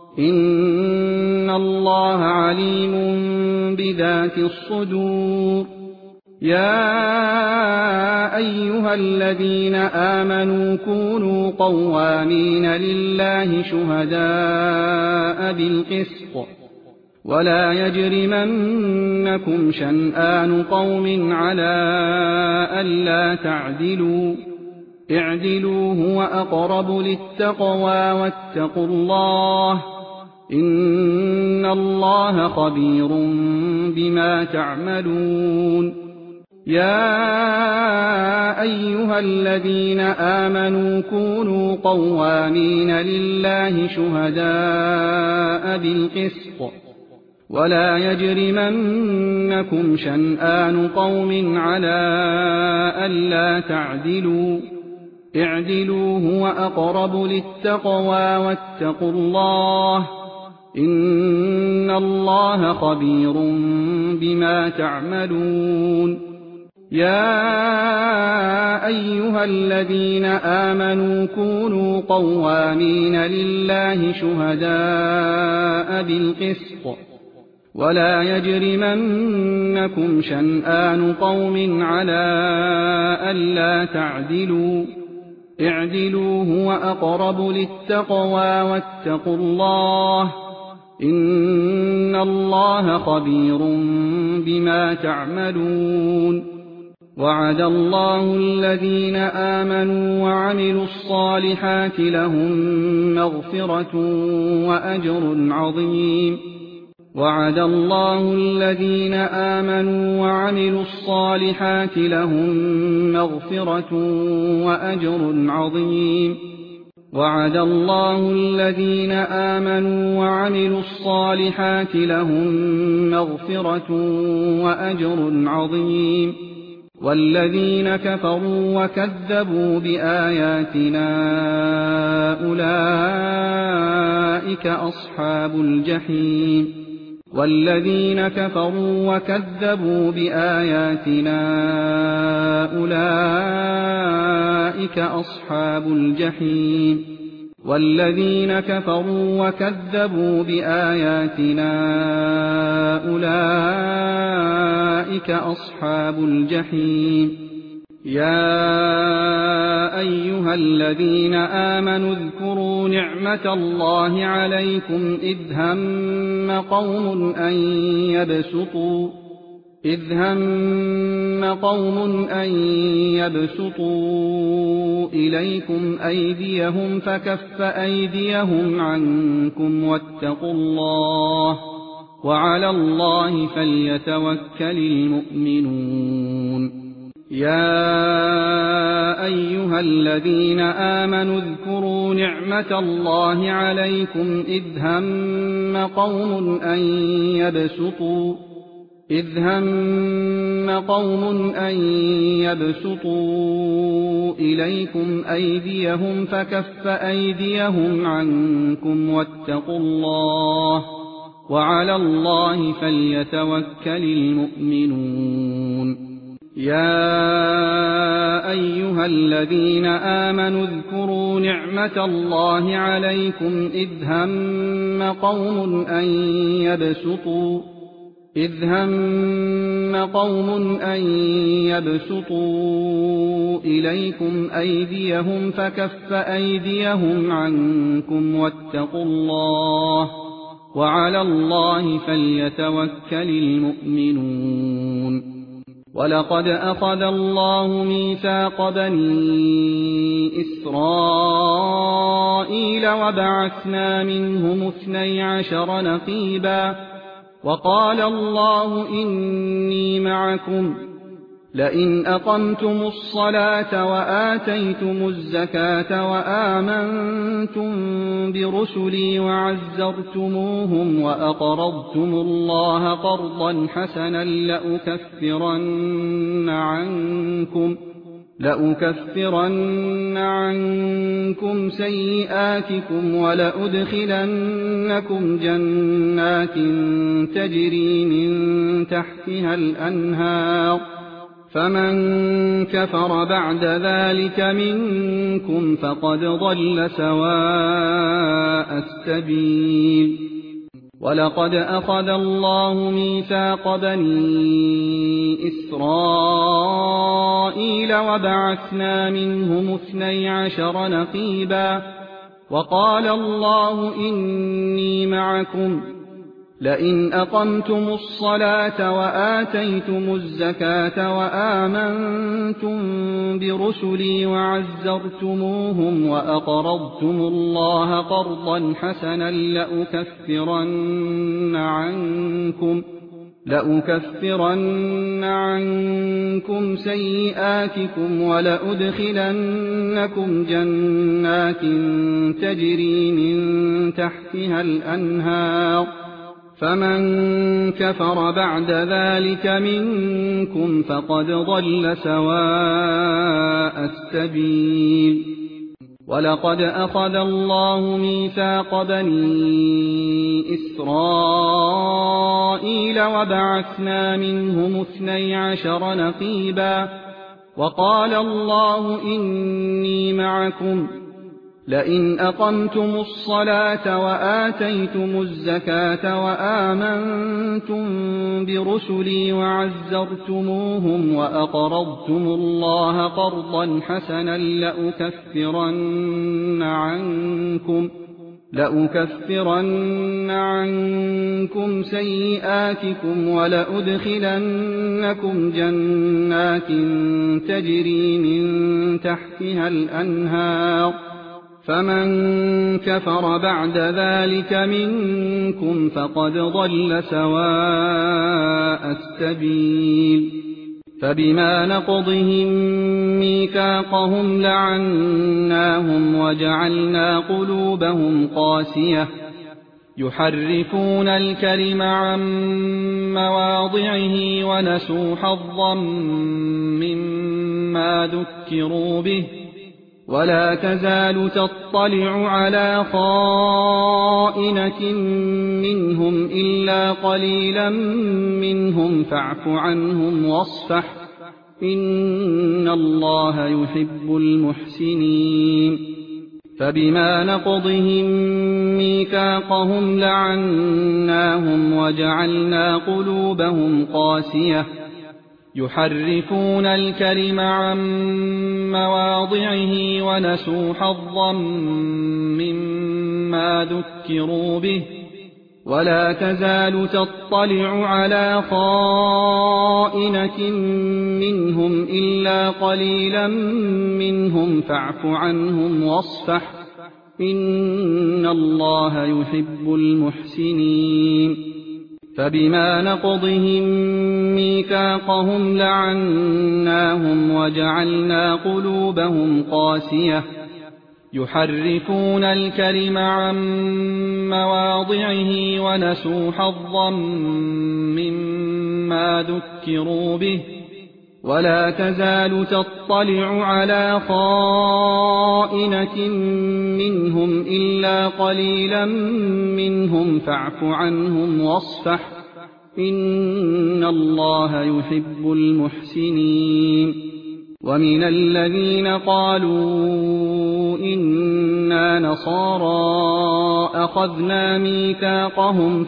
إن الله عليم بذات الصدور يا أيها الذين آمنوا كونوا قوامين لله شهداء بالقسط ولا يجرمنكم شنآن قوم على ألا تعدلوا اعدلوا هو أقرب للتقوى واتقوا الله إن الله خبير بما تعملون يا أيها الذين آمنوا كونوا قوامين لله شهداء بالقسط ولا يجرمنكم شنآن قوم على ألا تعدلوا اعدلوا هو أقرب للتقوى واتقوا الله إن الله خبير بما تعملون يا أيها الذين آمنوا كونوا قوامين لله شهداء بالقسط ولا يجرمنكم شنآن قوم على ألا تعدلوا اعدلوا هو أقرب للتقوى واتقوا الله إن الله خبير بما تعملون وعد الله الذين آمنوا وعملوا الصالحات لهم مغفرة وأجر عظيم وعد الله الذين آمنوا وعملوا الصالحات لهم مغفرة وأجر عظيم وعد الله الذين آمنوا وعملوا الصالحات لهم مغفرة وأجر عظيم والذين كفروا وكذبوا بآياتنا أولئك أصحاب الجحيم والذين كفروا وكذبوا بآياتنا أولئك أصحاب الجحيم والذين كفروا وكذبوا بآياتنا أولئك أصحاب الجحيم يا أيها الذين آمنوا اذكروا نعمة الله عليكم إذ هم قوم أن يبسطوا إليكم أيديهم فكف أيديهم عنكم واتقوا الله وعلى الله فليتوكل المؤمنون يا أيها الذين آمنوا اذكروا نعمة الله عليكم إذ هم قوم أن يبسطوا إليكم أيديهم فكف أيديهم عنكم واتقوا الله وعلى الله فليتوكل المؤمنون يا أيها الذين آمنوا اذكروا نعمة الله عليكم إذ هم قوم أن يبسطوا إليكم أيديهم فكف أيديهم عنكم واتقوا الله وعلى الله فليتوكل المؤمنون ولقد أخذ الله ميثاق بني إسرائيل وبعثنا منهم 12 نقيبا وقال الله إني معكم لئن أقمتم الصلاة وآتيتم الزكاة وآمنتم برسلي وعزرتموهم وأقرضتم الله قرضا حسنا لأكفرن عنكم سيئاتكم ولأدخلنكم جنات تجري من تحتها الأنهار فمن كفر بعد ذلك منكم فقد ضل سواء السبيل ولقد أخذ الله ميثاق بني إسرائيل وبعثنا منهم 12 نقيبا وقال الله إني معكم لئن أقمتم الصلاة وآتيتم الزكاة وآمنتم برسلي وعزرتموهم وأقرضتم الله قرضا حسنا لأكفرن عنكم سيئاتكم ولأدخلنكم جنات تجري من تحتها الأنهار فمن كفر بعد ذلك منكم فقد ضل سواء السبيل ولقد أخذ الله ميثاق بني إسرائيل وبعثنا منهم 12 نقيبا وقال الله إني معكم لئن أقمتم الصلاة وآتيتم الزكاة وآمنتم برسلي وعزرتموهم وأقرضتم الله قرضا حسنا لأكفرن عنكم سيئاتكم ولأدخلنكم جنات تجري من تحتها الأنهار فمن كفر بعد ذلك منكم فقد ضل سواء السبيل فبما نقضهم ميثاقهم لعناهم وجعلنا قلوبهم قاسية يحرفون الكلم عن مواضعه ونسوا حظا مما ذكروا به ولا تزال تطلع على خائنة منهم إلا قليلا منهم فاعف عنهم واصفح إن الله يحب المحسنين فبما نقضهم ميثاقهم لعناهم وجعلنا قلوبهم قاسية يحرفون الكلم عن مواضعه ونسوا حظا مما ذكروا به ولا تزال تطلع على خائنة منهم إلا قليلا منهم فاعف عنهم واصفح إن الله يحب المحسنين فبما نقضهم ميثاقهم لعناهم وجعلنا قلوبهم قاسية يحرفون الكلم عن مواضعه ونسوا حظا مما ذكروا به ولا تزال تطلع على خائنة منهم إلا قليلا منهم فاعف عنهم واصفح إن الله يحب المحسنين ومن الذين قالوا إنا نصارى أخذنا ميثاقهم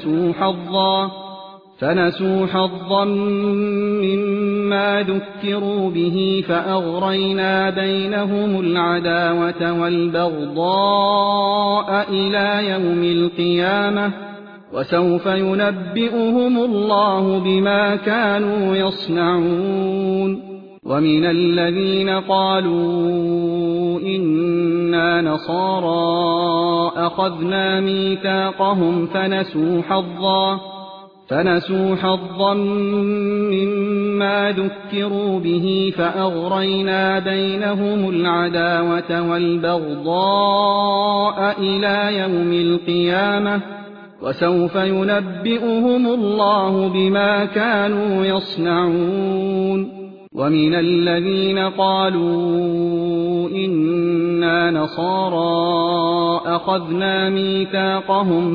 فنسوا حظا مما ذكروا به فأغرينا بينهم العداوة والبغضاء إلى يوم القيامة وسوف ينبئهم الله بما كانوا يصنعون ومن الذين قالوا إنا نصارى أخذنا ميثاقهم فنسوا حظا مما مما ذكروا به فأغرينا بينهم العداوة والبغضاء إلى يوم القيامة وسوف ينبئهم الله بما كانوا يصنعون ومن الذين قالوا إنا نصارى أخذنا ميثاقهم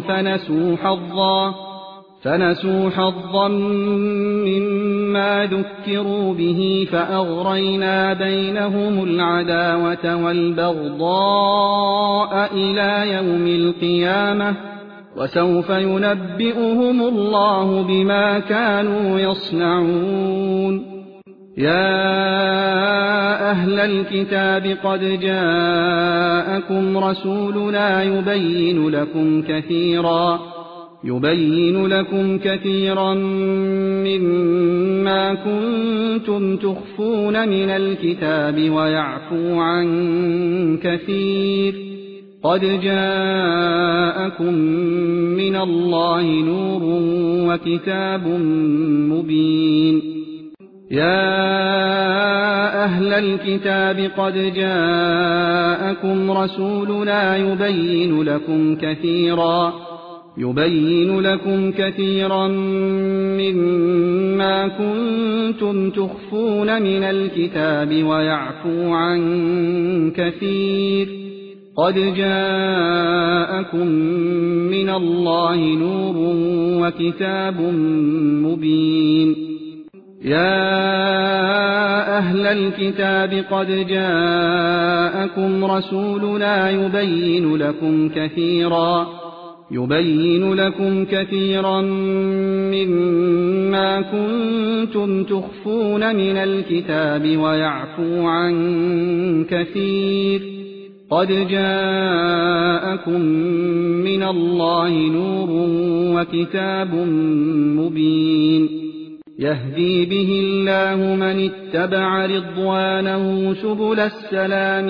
فنسوا حظا مما ذكروا به فأغرينا بينهم العداوة والبغضاء إلى يوم القيامة وسوف ينبئهم الله بما كانوا يصنعون يا أهل الكتاب قد جاءكم رسولنا يبين لكم كثيرا مما كنتم تخفون من الكتاب ويعفو عن كثير قد جاءكم من الله نور وكتاب مبين يا أهل الكتاب قد جاءكم رسولنا يبين لكم كثيرا مما كنتم تخفون من الكتاب ويعفو عن كثير قد جاءكم من الله نور وكتاب مبين يا أهل الكتاب قد جاءكم رسولنا يبين لكم كثيرا مما كنتم تخفون من الكتاب ويعفو عن كثير قد جاءكم من الله نور وكتاب مبين يهدي به الله من اتبع رضوانه سبل السلام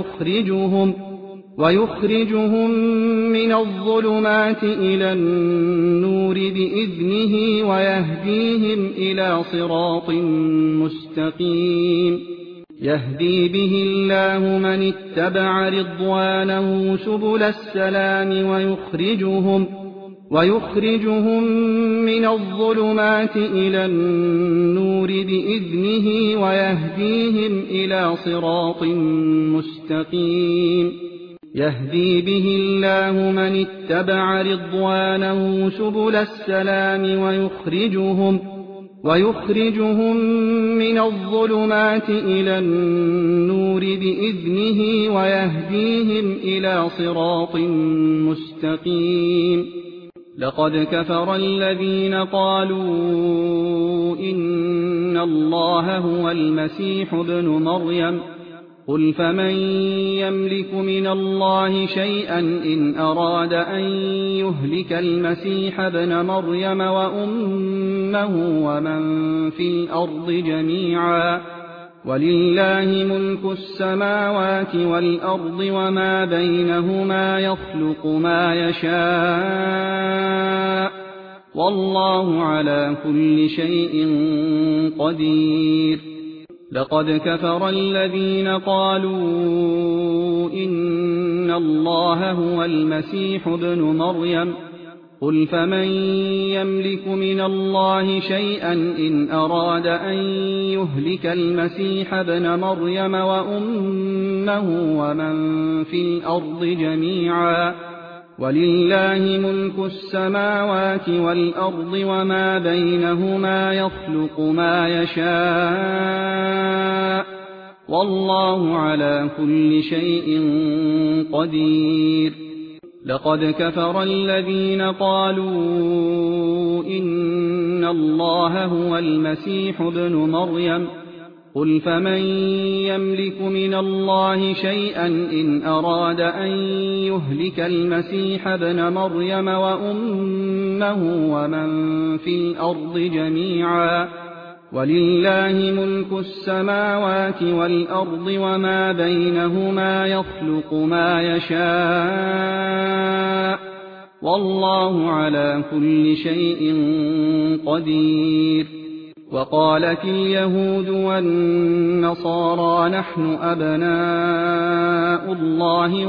ويخرجهم من الظلمات إلى النور بإذنه ويهديهم إلى صراط مستقيم يهدي به الله من اتبع رضوانه سبل السلام ويخرجهم من الظلمات إلى النور بإذنه ويهديهم إلى صراط مستقيم يهدي به الله من اتبع رضوانه سبل السلام ويخرجهم من الظلمات إلى النور بإذنه ويهديهم إلى صراط مستقيم لقد كفر الذين قالوا إن الله هو المسيح ابن مريم قل فمن يملك من الله شيئا إن أراد أن يهلك المسيح ابن مريم وأمه ومن في الأرض جميعا ولله ملك السماوات والأرض وما بينهما يخلق ما يشاء والله على كل شيء قدير لقد كفر الذين قالوا إن الله هو المسيح ابن مريم قل فمن يملك من الله شيئا إن أراد أن يهلك المسيح ابن مريم وأمه ومن في الأرض جميعا ولله ملك السماوات والأرض وما بينهما يخلق ما يشاء والله على كل شيء قدير لقد كفر الذين قالوا إن الله هو المسيح ابن مريم قل فمن يملك من الله شيئا إن أراد أن يهلك المسيح ابن مريم وأمه ومن في الأرض جميعا ولله ملك السماوات والأرض وما بينهما يخلق ما يشاء والله على كل شيء قدير وقالت اليهود والنصارى نحن أبناء الله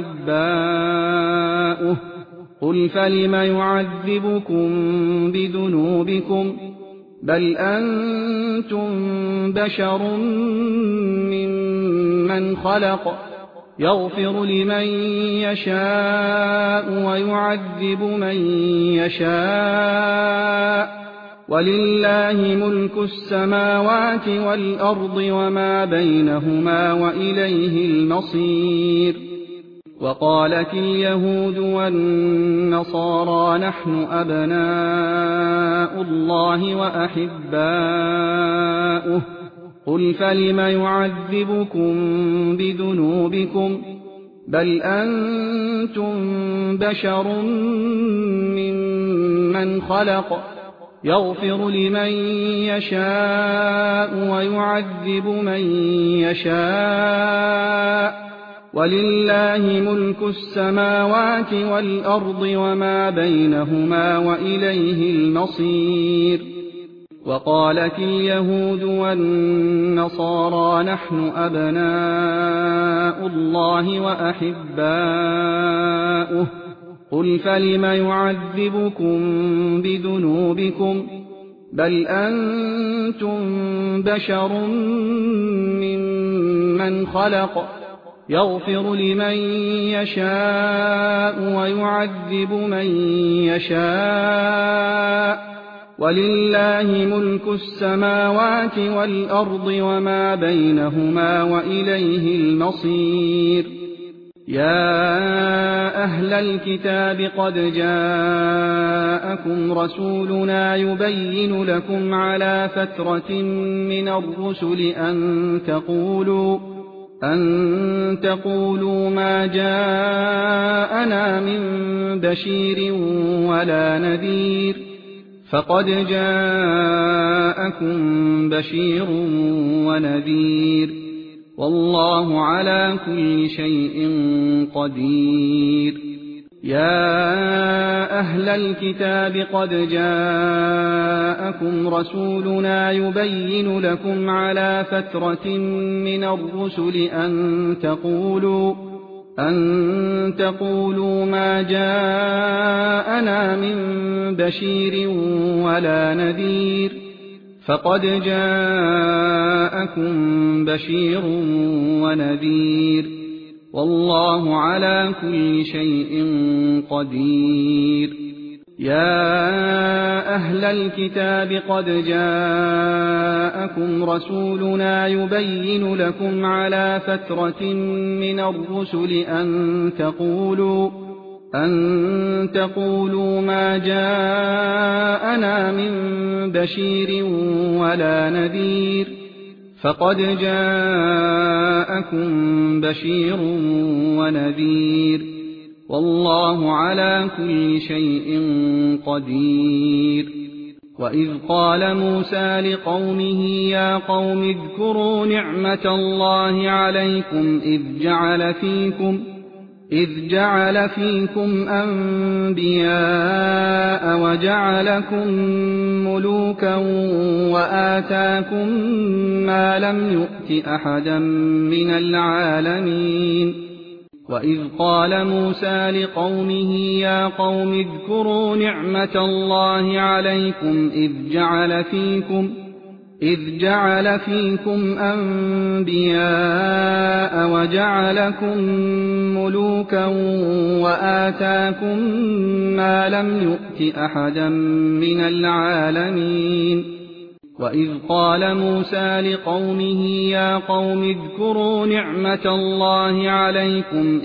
وأحباؤه قل فلم يعذبكم بذنوبكم بل أنتم بشر ممن خلق يغفر لمن يشاء ويعذب من يشاء ولله ملك السماوات والأرض وما بينهما وإليه المصير وقالت اليهود والنصارى نحن أبناء الله وأحباؤه قل فلم يعذبكم بذنوبكم بل أنتم بشر ممن خلق يغفر لمن يشاء ويعذب من يشاء ولله ملك السماوات والأرض وما بينهما وإليه المصير وقالت اليهود والنصارى نحن أبناء الله وأحباؤه قل فلم يعذبكم بذنوبكم بل أنتم بشر ممن خلق يغفر لمن يشاء ويعذب من يشاء ولله ملك السماوات والأرض وما بينهما وإليه المصير يا أهل الكتاب قد جاءكم رسولنا يبين لكم على فترة من الرسل أن تقولوا ما جاءنا من بشير ولا نذير فقد جاءكم بشير ونذير والله على كل شيء قدير يا أهل الكتاب قد جاءكم رسولنا يبين لكم على فترة من الرسل أن تقولوا ما جاءنا من بشير ولا نذير فقد جاءكم بشير ونذير والله على كل شيء قدير يا أهل الكتاب قد جاءكم رسولنا يبين لكم على فترة من الرسل أن تقولوا ما جاءنا من بشير ولا نذير فقد جاءكم بشير ونذير والله على كل شيء قدير وإذ قال موسى لقومه يا قوم اذكروا نعمة الله عليكم إذ جعل فيكم أنبياء وجعلكم ملوكا وآتاكم ما لم يؤت أحدا من العالمين وإذ قال موسى لقومه يا قوم اذكروا نعمة الله عليكم إذ جعل فيكم أنبياء وجعلكم ملوكا وآتاكم ما لم يؤت أحدا من العالمين وإذ قال موسى لقومه يا قوم اذكروا نعمة الله عليكم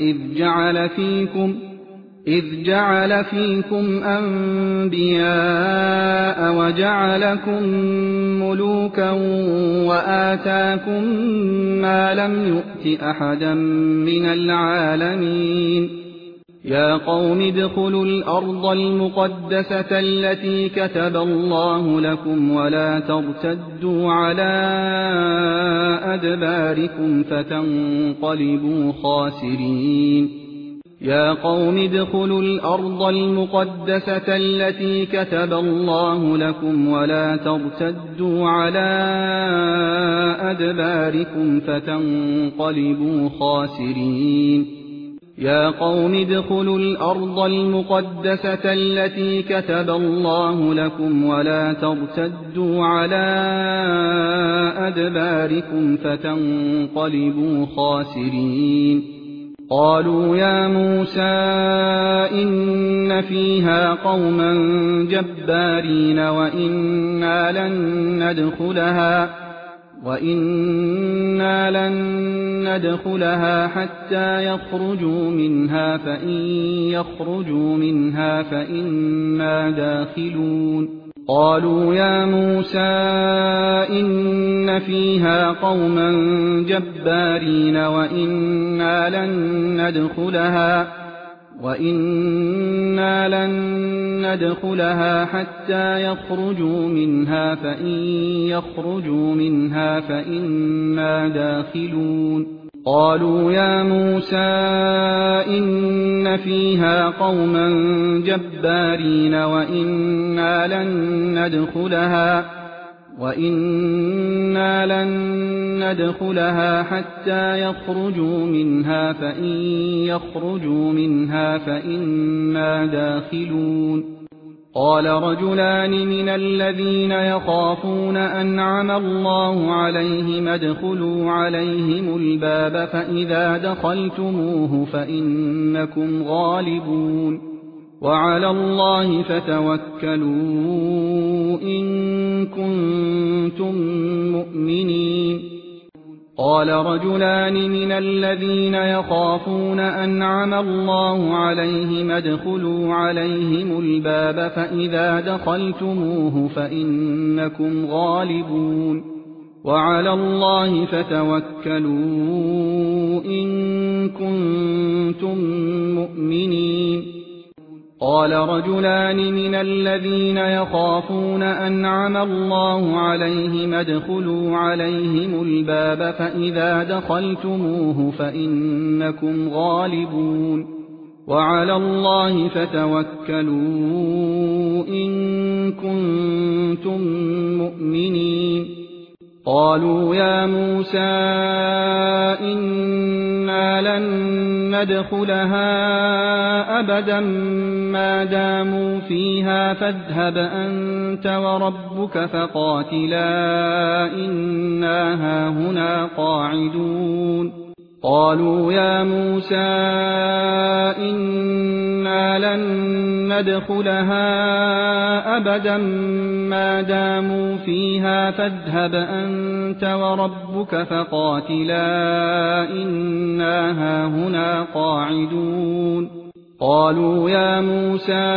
إذ جعل فيكم أنبياء وجعلكم ملوكا وآتاكم ما لم يؤت أحدا من العالمين يا قوم ادخلوا الأرض المقدسة التي كتب الله لكم ولا ترتدوا على أدباركم فتنقلبوا خاسرين يا قوم ادخلوا الأرض المقدسة التي كتب الله لكم ولا ترتدوا على أدباركم فتنقلبوا خاسرين يا قوم ادخلوا الأرض المقدسة التي كتب الله لكم ولا ترتدوا على أدباركم فتنقلبوا خاسرين قالوا يا موسى إن فيها قوما جبارين وإنا لن ندخلها حتى يخرجوا منها فإن يخرجوا منها فإنا داخلون قالوا يا موسى إن فيها قوما جبارين وإنا لن ندخلها حتى يخرجوا منها فإن يخرجوا منها فإنا داخلون قالوا يا موسى إن فيها قوما جبارين وإنا لن ندخلها حتى يخرجوا منها فإن يخرجوا منها فإنا داخلون قال رجلان من الذين يخافون أنعم الله عليهم ادخلوا عليهم الباب فإذا دخلتموه فإنكم غالبون وعلى الله فتوكلوا إن كنتم مؤمنين قال رجلان من الذين يخافون أنعم الله عليهم ادخلوا عليهم الباب فإذا دخلتموه فإنكم غالبون وعلى الله فتوكلوا إن كنتم مؤمنين قال رجلان من الذين يخافون أنعم الله عليهم ادخلوا عليهم الباب فإذا دخلتموه فإنكم غالبون وعلى الله فتوكلوا إن كنتم مؤمنين قالوا يا موسى إنا لن ندخلها أبدا ما داموا فيها فاذهب أنت وربك فقاتلا إنا هاهنا قاعدون قالوا يا موسى إنا لن ندخلها أبدا ما داموا فيها فاذهب أنت وربك فقاتلا إنا هاهنا قاعدون قالوا يا موسى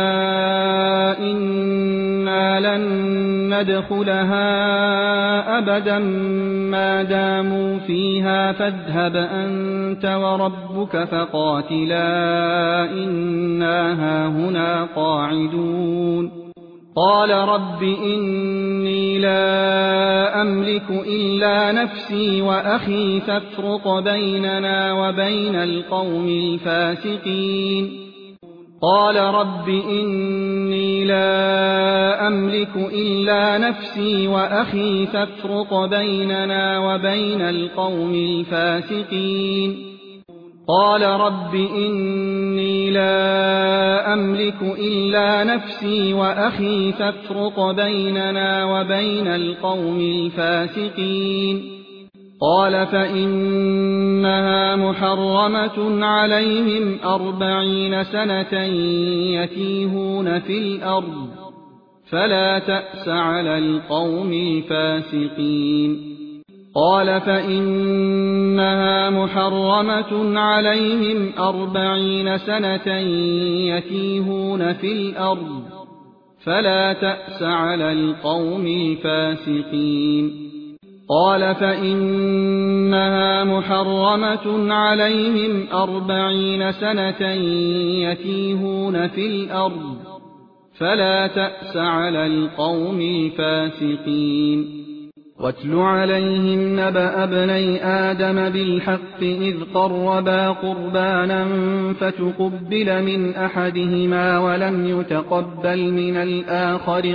إنا لن ندخلها أبدا ما داموا فيها فاذهب أنت وربك فقاتلا إنا هاهنا قاعدون قال رب إني لا أملك إلا نفسي وأخي فافرق بيننا وبين القوم الفاسقين قال رب إني لا أملك إلا نفسي وأخي فافرق بيننا وبين القوم الفاسقين قال رب إني لا أملك إلا نفسي وأخي فافرق بيننا وبين القوم الفاسقين قال فإنها محرمة عليهم 40 سنة يتيهون في الأرض فلا تأس على القوم الفاسقين قال فإنها محرمة عليهم 40 سنة يتيهون في الأرض فلا تأس على القوم الفاسقين قال فإنها محرمة عليهم 40 سنة يتيهون في الأرض فلا تأس على القوم الفاسقين واتل عليهم نبأ ابني آدم بالحق إذ قربا قربانا فتقبل من أحدهما ولم يتقبل من الآخر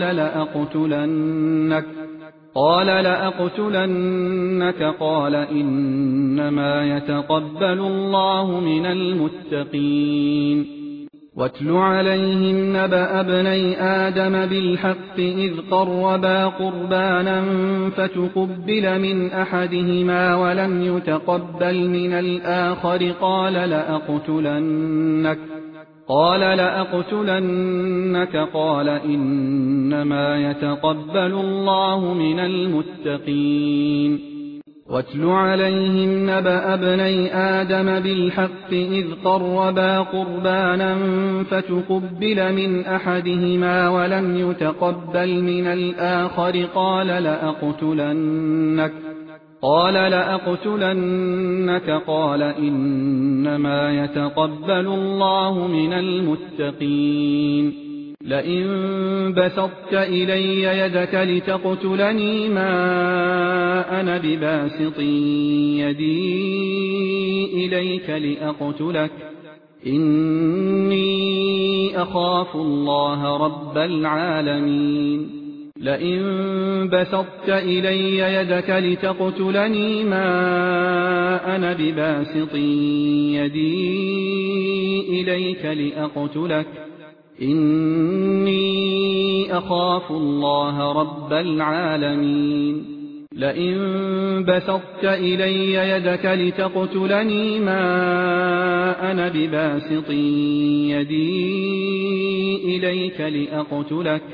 قال لأقتلنك قال إنما يتقبل الله من المتقين واتل عليهم نبأ ابني آدم بالحق إذ قربا قربانا فتقبل من أحدهما ولم يتقبل من الآخر قال لأقتلنك قال إنما يتقبل الله من المتقين واتل عليهم نبأ ابني آدم بالحق إذ قربا قربانا فتقبل من أحدهما ولم يتقبل من الآخر قال لأقتلنك قال إنما يتقبل الله من المتقين لئن بسطت إلي يدك لتقتلني ما أنا بباسط يدي إليك لأقتلك إني أخاف الله رب العالمين لئن بسطت إلي يدك لتقتلني ما أنا بباسط يدي إليك لأقتلك إني أخاف الله رب العالمين لئن بسطت إلي يدك لتقتلني ما أنا بباسط يدي إليك لأقتلك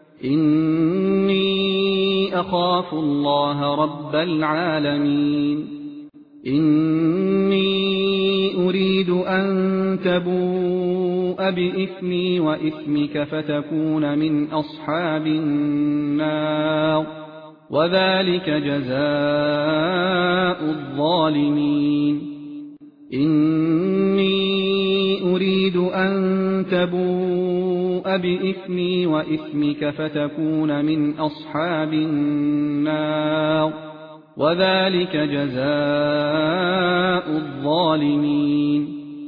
إني أخاف الله رب العالمين إني أريد أن تبوء بإثمي وإثمك فتكون من أصحاب النار وذلك جزاء الظالمين إني أريد أن تبوء بإثمي وإثمك فتكون من أصحاب النار وذلك جزاء الظالمين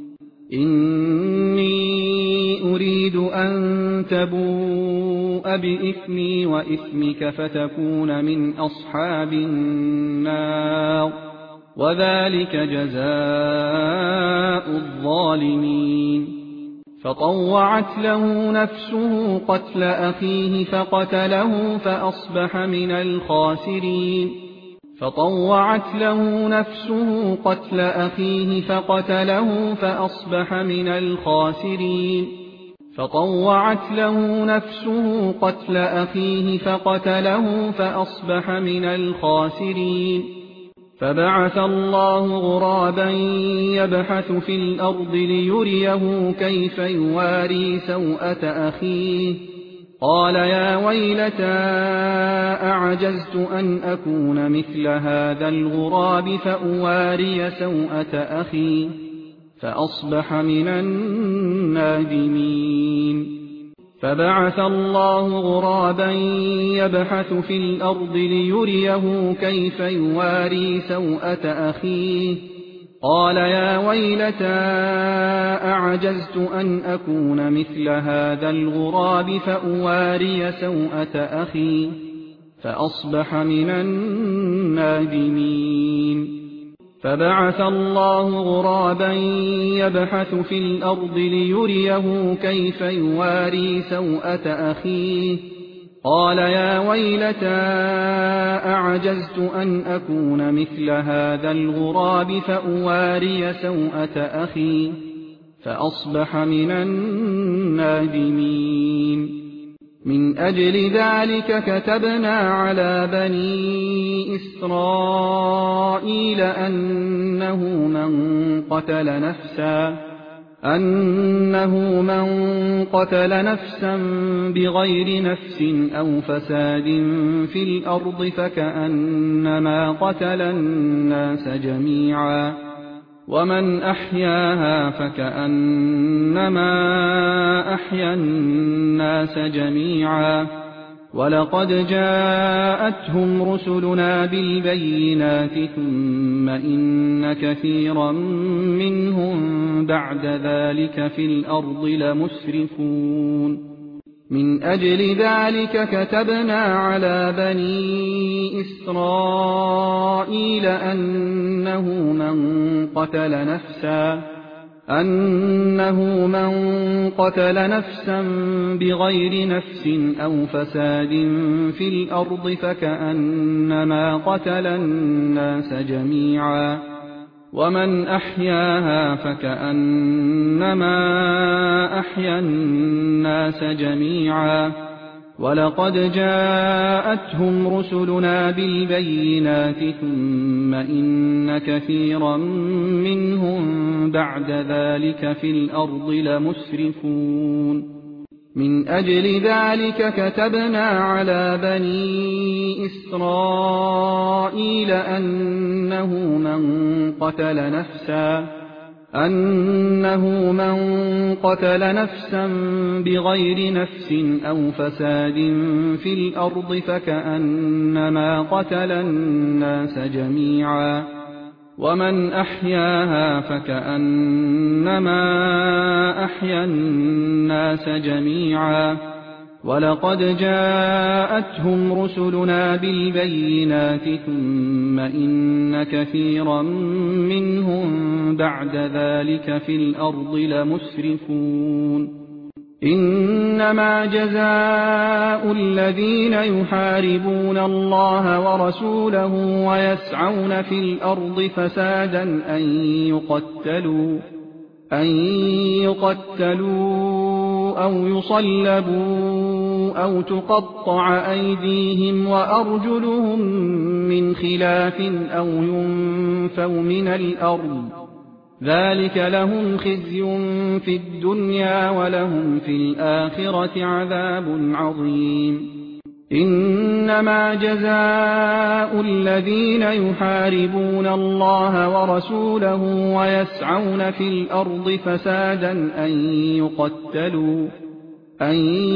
إني أريد أن تبوء بإثمي وإثمك فتكون من أصحاب النار وذلك جزاء الظالمين فطوعت له نفسه قتل أخيه فقتله فأصبح من الخاسرين فطوعت له نفسه قتل أخيه فقتله فأصبح من الخاسرين فطوعت له نفسه قتل أخيه فقتله فأصبح من الخاسرين فبعث الله غرابا يبحث في الأرض ليريه كيف يواري سوءة أخيه قال يا ويلتى أعجزت أن أكون مثل هذا الغراب فأواري سوءة أخي فأصبح من النادمين فبعث الله غرابا يبحث في الأرض ليريه كيف يواري سوءة أخيه قال يا ويلتى أعجزت أن أكون مثل هذا الغراب فأواري سوءة أخي فأصبح من النادمين فبعث الله غرابا يبحث في الأرض ليريه كيف يواري سوءة أخيه قال يا ويلتى أعجزت أن أكون مثل هذا الغراب فأواري سوءة أخي فأصبح من النادمين من أجل ذلك كتبنا على بني إسرائيل أنه من قتل نفسا بغير نفس أو فساد في الأرض فكأنما قتل الناس جميعا ومن أحياها فكأنما أحيا الناس جميعا ولقد جاءتهم رسلنا بالبينات ثم إن كثيرا منهم بعد ذلك في الأرض لمسرفون من أجل ذلك كتبنا على بني إسرائيل أنه من قتل نفسا بغير نفس أو فساد في الأرض فكأنما قتل الناس جميعا ومن أحياها فكأنما أحيا الناس جميعا ولقد جاءتهم رسلنا بالبينات ثم إن كثيرا منهم بعد ذلك في الأرض لمسرفون من أجل ذلك كتبنا على بني إسرائيل أنه من قتل نفسا بغير نفس أو فساد في الأرض فكأنما قتل الناس جميعا ومن أحياها فكأنما أحيا الناس جميعا ولقد جاءتهم رسلنا بالبينات ثم إن كثيرا منهم بعد ذلك في الأرض لمسرفون إنما جزاء الذين يحاربون الله ورسوله ويسعون في الأرض فسادا أن يقتلوا أو يصلبوا أو تقطع أيديهم وأرجلهم من خلاف أو ينفوا من الأرض ذلك لهم خزي في الدنيا ولهم في الآخرة عذاب عظيم إنما جزاء الذين يحاربون الله ورسوله ويسعون في الأرض فسادا أن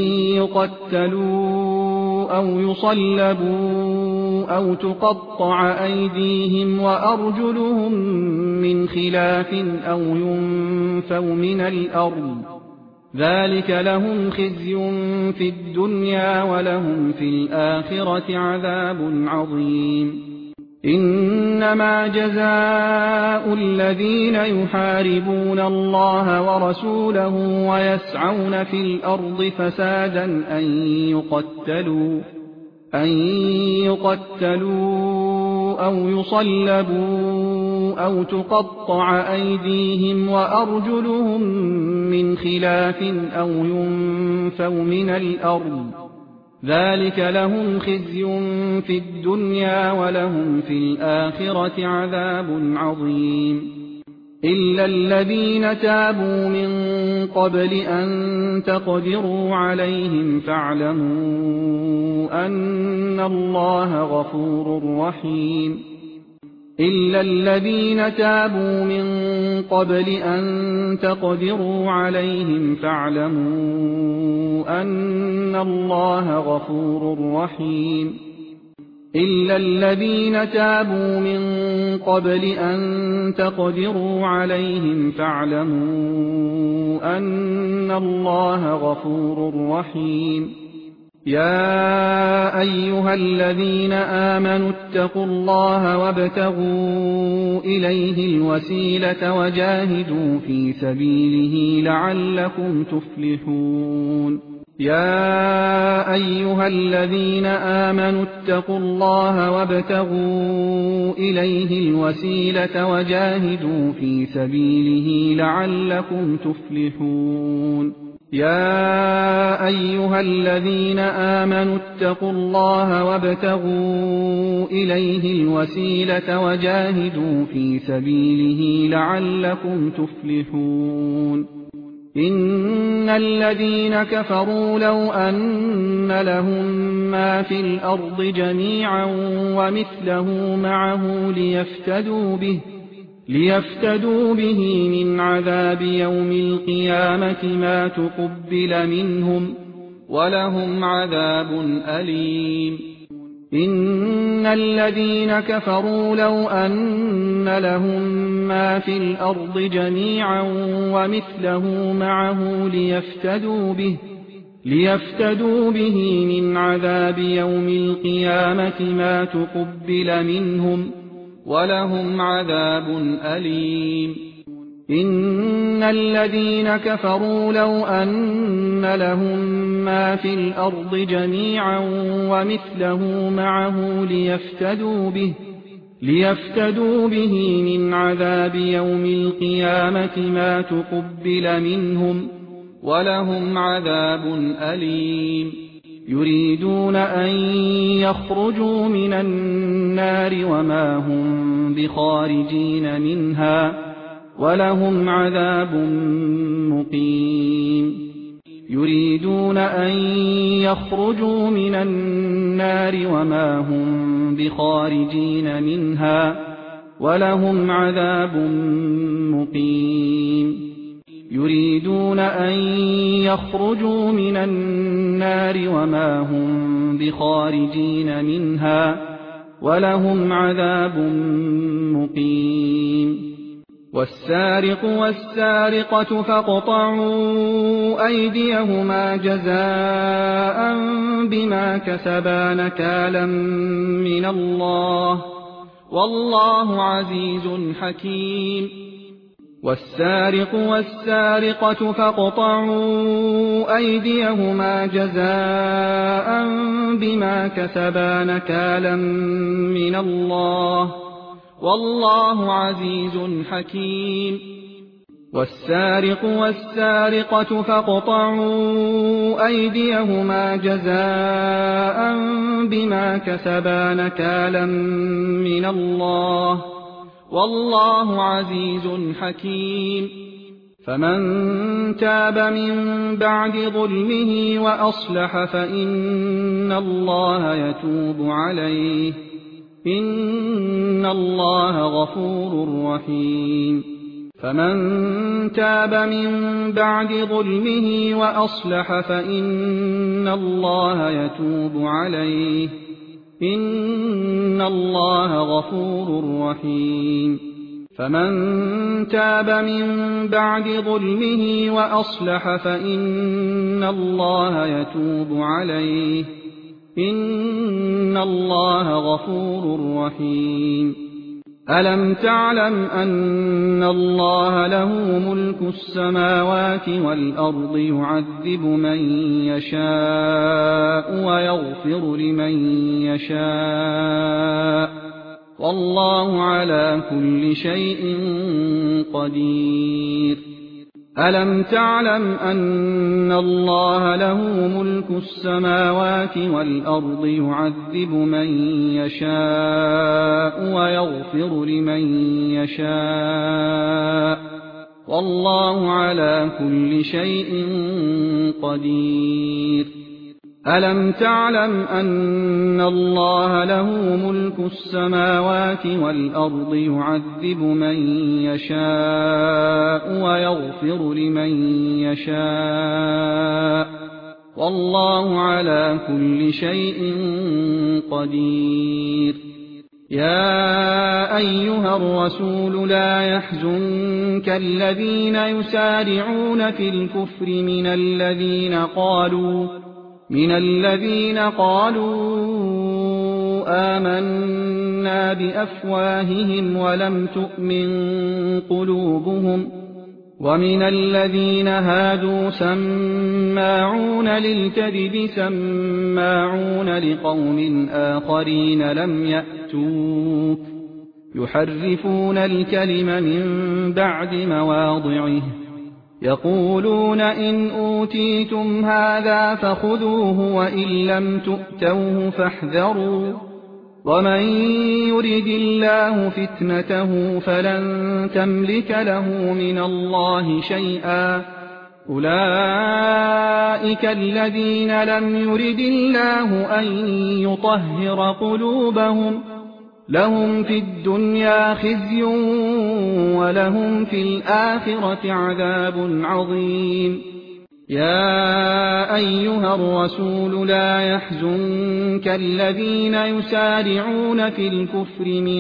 يقتلوا أو يصلبوا أو تقطع أيديهم وأرجلهم من خلاف أو ينفوا من الأرض ذلك لهم خزي في الدنيا ولهم في الآخرة عذاب عظيم إنما جزاء الذين يحاربون الله ورسوله ويسعون في الأرض فسادا أن يقتلوا أو يصلبوا أو تقطع أيديهم وأرجلهم من خلاف أو ينفوا من الأرض ذلك لهم خزي في الدنيا ولهم في الآخرة عذاب عظيم إلا الذين تابوا من قبل أن تقدروا عليهم فاعلموا أن الله غفور رحيم إلا الذين تابوا من قبل أن تقدروا عليهم فاعلموا أن الله غفور رحيم إلا الذين تابوا من قبل أن تقدروا عليهم فاعلموا أن الله غفور رحيم يا أيها الذين آمنوا اتقوا الله وابتغوا إليه الوسيلة وجاهدوا في سبيله لعلكم تفلحون يا أيها الذين آمنوا اتقوا الله وابتغوا إليه الوسيلة وجاهدوا في سبيله لعلكم تفلحون يا أيها الذين آمنوا اتقوا الله وابتغوا إليه الوسيلة وجاهدوا في سبيله لعلكم تفلحون إن الذين كفروا لو أن لهم ما في الأرض جميعا ومثله معه ليفتدوا به من عذاب يوم القيامة ما تقبل منهم وَلَهُمْ عَذَابٌ أَلِيمٌ إِنَّ الَّذِينَ كَفَرُوا لَوْ أَنَّ لَهُم مَّا فِي الْأَرْضِ جَمِيعًا وَمِثْلَهُ مَعَهُ لِيَفْتَدُوا بِهِ مِنْ عَذَابِ يَوْمِ الْقِيَامَةِ مَا تُقُبِّلَ مِنْهُمْ وَلَهُمْ عَذَابٌ أَلِيمٌ إِنَّ الَّذِينَ كَفَرُوا لَوْ أَنَّ لَهُم مَّا فِي الْأَرْضِ جَمِيعًا وَمِثْلَهُ مَعَهُ لِيَفْتَدُوا بِهِ مِنْ عَذَابِ يَوْمِ الْقِيَامَةِ مَا تُقُبِّلَ مِنْهُمْ وَلَهُمْ عَذَابٌ أَلِيمٌ يُرِيدُونَ أَن يَخْرُجُوا مِنَ النَّارِ وَمَا هُم بِخَارِجِينَ مِنْهَا وَلَهُمْ عَذَابٌ مُقِيمٌ يُرِيدُونَ أَن يَخْرُجُوا مِنَ النَّارِ وَمَا هُم بِخَارِجِينَ مِنْهَا وَلَهُمْ عَذَابٌ مُقِيمٌ يُرِيدُونَ أَن يَخْرُجُوا مِنَ النَّارِ وَمَا هُم بِخَارِجِينَ مِنْهَا وَلَهُمْ عَذَابٌ مُقِيمٌ وَالسَّارِقُ وَالسَّارِقَةُ فَاقْطَعُوا أَيْدِيَهُمَا جَزَاءً بِمَا كَسَبَا نَكَالًا مِّنَ اللَّهِ وَاللَّهُ عَزِيزٌ حَكِيمٌ وَالسَّارِقُ وَالسَّارِقَةُ فَاقْطَعُوا أَيْدِيَهُمَا جَزَاءً بِمَا كَسَبَا نَكَالًا مِّنَ اللَّهِ وَاللَّهُ عَزِيزٌ حَكِيمٌ وَالسَّارِقُ وَالسَّارِقَةُ فَاقْطَعُوا أَيْدِيَهُمَا جَزَاءً بِمَا كَسَبَا نَكَالًا مِّنَ اللَّهِ وَاللَّهُ عَزِيزٌ حَكِيمٌ فَمَن تَابَ مِن بَعْدِ ظُلْمِهِ وَأَصْلَحَ فَإِنَّ اللَّهَ يَتُوبُ عَلَيْهِ إِنَّ اللَّهَ غَفُورٌ رَّحِيمٌ فَمَن تَابَ مِن بَعْدِ ظُلْمِهِ وَأَصْلَحَ فَإِنَّ اللَّهَ يَتُوبُ عَلَيْهِ إِنَّ اللَّهَ غَفُورٌ رَّحِيمٌ فَمَن تَابَ مِن بَعْدِ ظُلْمِهِ وَأَصْلَحَ فَإِنَّ اللَّهَ يَتُوبُ عَلَيْهِ إِنَّ اللَّهَ غَفُورٌ رَّحِيمٌ أَلَمْ تَعْلَمْ أَنَّ اللَّهَ لَهُ مُلْكُ السَّمَاوَاتِ وَالْأَرْضِ يُعَذِّبُ مَن يَشَاءُ وَيَغْفِرُ لِمَن يَشَاءُ وَاللَّهُ عَلَى كُلِّ شَيْءٍ قَدِيرٌ أَلَمْ تَعْلَمْ أَنَّ اللَّهَ لَهُ مُلْكُ السَّمَاوَاتِ وَالْأَرْضِ يُعَذِّبُ مَن يَشَاءُ وَيَغْفِرُ لِمَن يَشَاءُ وَاللَّهُ عَلَى كُلِّ شَيْءٍ قَدِيرٌ أَلَمْ تَعْلَمْ أَنَّ اللَّهَ لَهُ مُلْكُ السَّمَاوَاتِ وَالْأَرْضِ يُعَذِّبُ مَن يَشَاءُ وَيَغْفِرُ لِمَن يَشَاءُ وَاللَّهُ عَلَى كُلِّ شَيْءٍ قَدِيرٌ يَا أَيُّهَا الرَّسُولُ لَا يَحْزُنكَ الَّذِينَ يُسَارِعُونَ فِي الْكُفْرِ من الذين قالوا آمنا بأفواههم ولم تؤمن قلوبهم ومن الذين هادوا سماعون للكذب سماعون لقوم آخرين لم يأتوك يحرفون الكلم من بعد مواضعه يقولون إن أوتيتم هذا فخذوه وإن لم تؤتوه فاحذروا ومن يرد الله فتنته فلن تملك له من الله شيئا أولئك الذين لم يرد الله أن يطهر قلوبهم لهم في الدنيا خزي ولهم في الآخرة عذاب عظيم يا أيها الرسول لا يحزنك الذين يسارعون في الكفر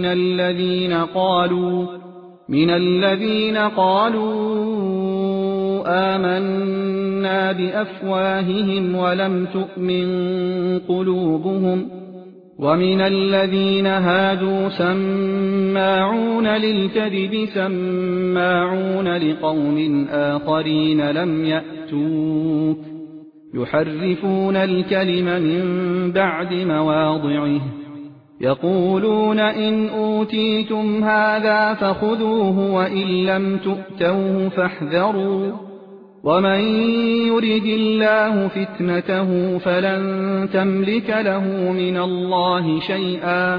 من الذين قالوا آمنا بأفواههم ولم تؤمن قلوبهم ومن الذين هادوا سماعون للكذب سماعون لقوم آخرين لم يأتوك يحرفون الكلم من بعد مواضعه يقولون إن أوتيتم هذا فخذوه وإن لم تؤتوه فاحذروا ومن يرد الله فتنته فلن تملك له من الله شيئا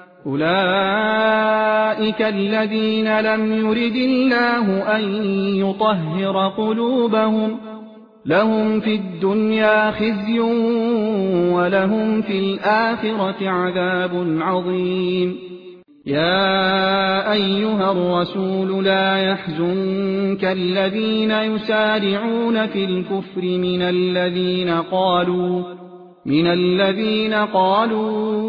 أولئك الذين لم يرد الله أن يطهر قلوبهم لهم في الدنيا خزي ولهم في الآخرة عذاب عظيم يا أيها الرسول لا يحزنك الذين يسارعون في الكفر من الذين قالوا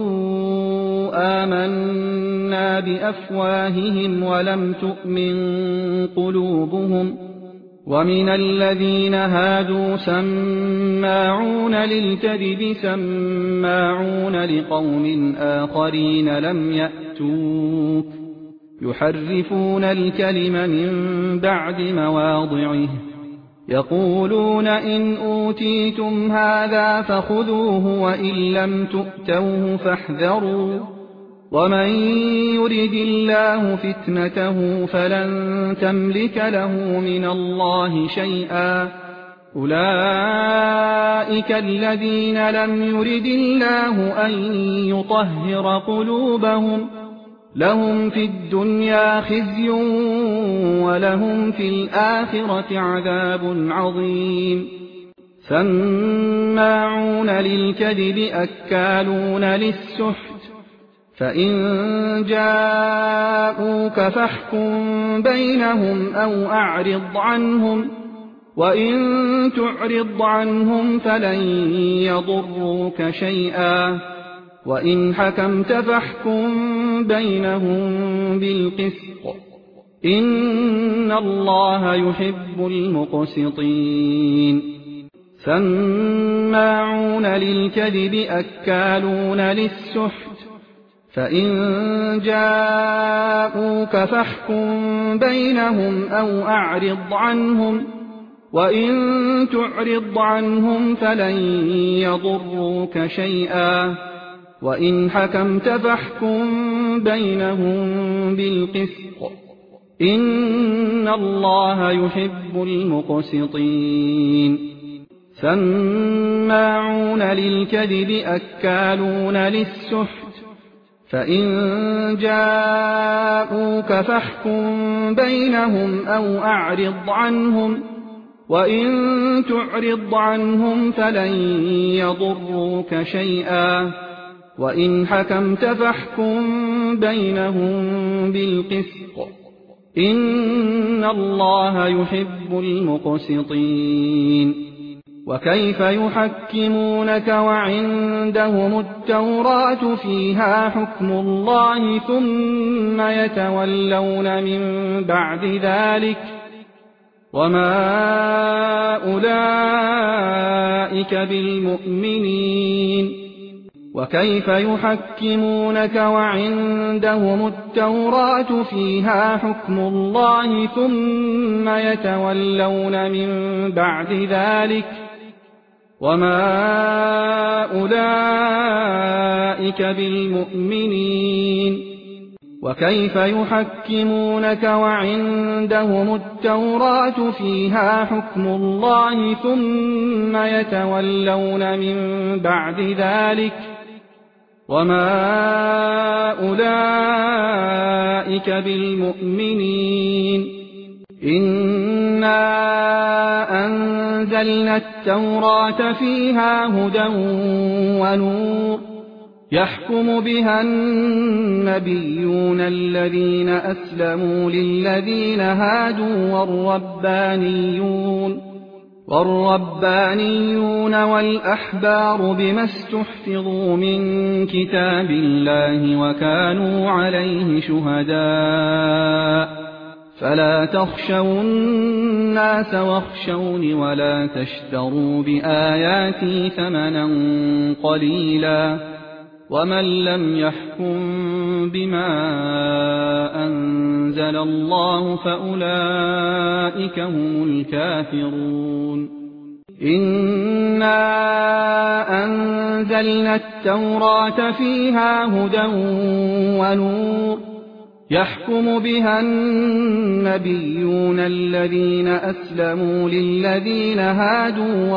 آمنا بأفواههم ولم تؤمن قلوبهم ومن الذين هادوا سماعون للكذب سماعون لقوم آخرين لم يأتوك يحرفون الكلم من بعد مواضعه يقولون إن أوتيتم هذا فخذوه وإن لم تؤتوه فاحذروا ومن يرد الله فتنته فلن تملك له من الله شيئا أولئك الذين لم يرد الله أن يطهر قلوبهم لهم في الدنيا خزي ولهم في الآخرة عذاب عظيم سماعون للكذب أكالون للسحت فإن جاءوك فاحكم بينهم أو أعرض عنهم وإن تعرض عنهم فلن يضروك شيئا وإن حكمت فاحكم بينهم بالقسط إن الله يحب المقسطين سماعون للكذب أكالون للسحت فإن جاءوك فاحكم بينهم أو أعرض عنهم وإن تعرض عنهم فلن يضروك شيئا وإن حكمت فاحكم بينهم بالقسط إن الله يحب المقسطين سماعون للكذب أكالون للسحت فإن جاءوك فاحكم بينهم أو أعرض عنهم وإن تعرض عنهم فلن يضروك شيئا وإن حكمت فاحكم بينهم بالقسط إن الله يحب المقسطين وكيف يحكمونك وعندهم التوراة فيها حكم الله ثم يتولون من بعد ذلك وما أولئك بالمؤمنين وكيف يحكمونك وعندهم التوراة فيها حكم الله ثم يتولون من بعد ذلك وما أولئك بالمؤمنين وكيف يحكمونك وعندهم التوراة فيها حكم الله ثم يتولون من بعد ذلك وما أولئك بالمؤمنين إنا أنزلنا التوراة فيها هدى ونور يحكم بها النبيون الذين أسلموا للذين هادوا والربانيون والأحبار بما استحفظوا من كتاب الله وكانوا عليه شهداء فلا تخشوا الناس واخشوني ولا تشتروا بآياتي ثمنا قليلا ومن لم يحكم بما أنزل الله فأولئك هم الكافرون إنا أنزلنا التوراة فيها هدى ونور يحكم بها النبيون الذين أسلموا للذين هادوا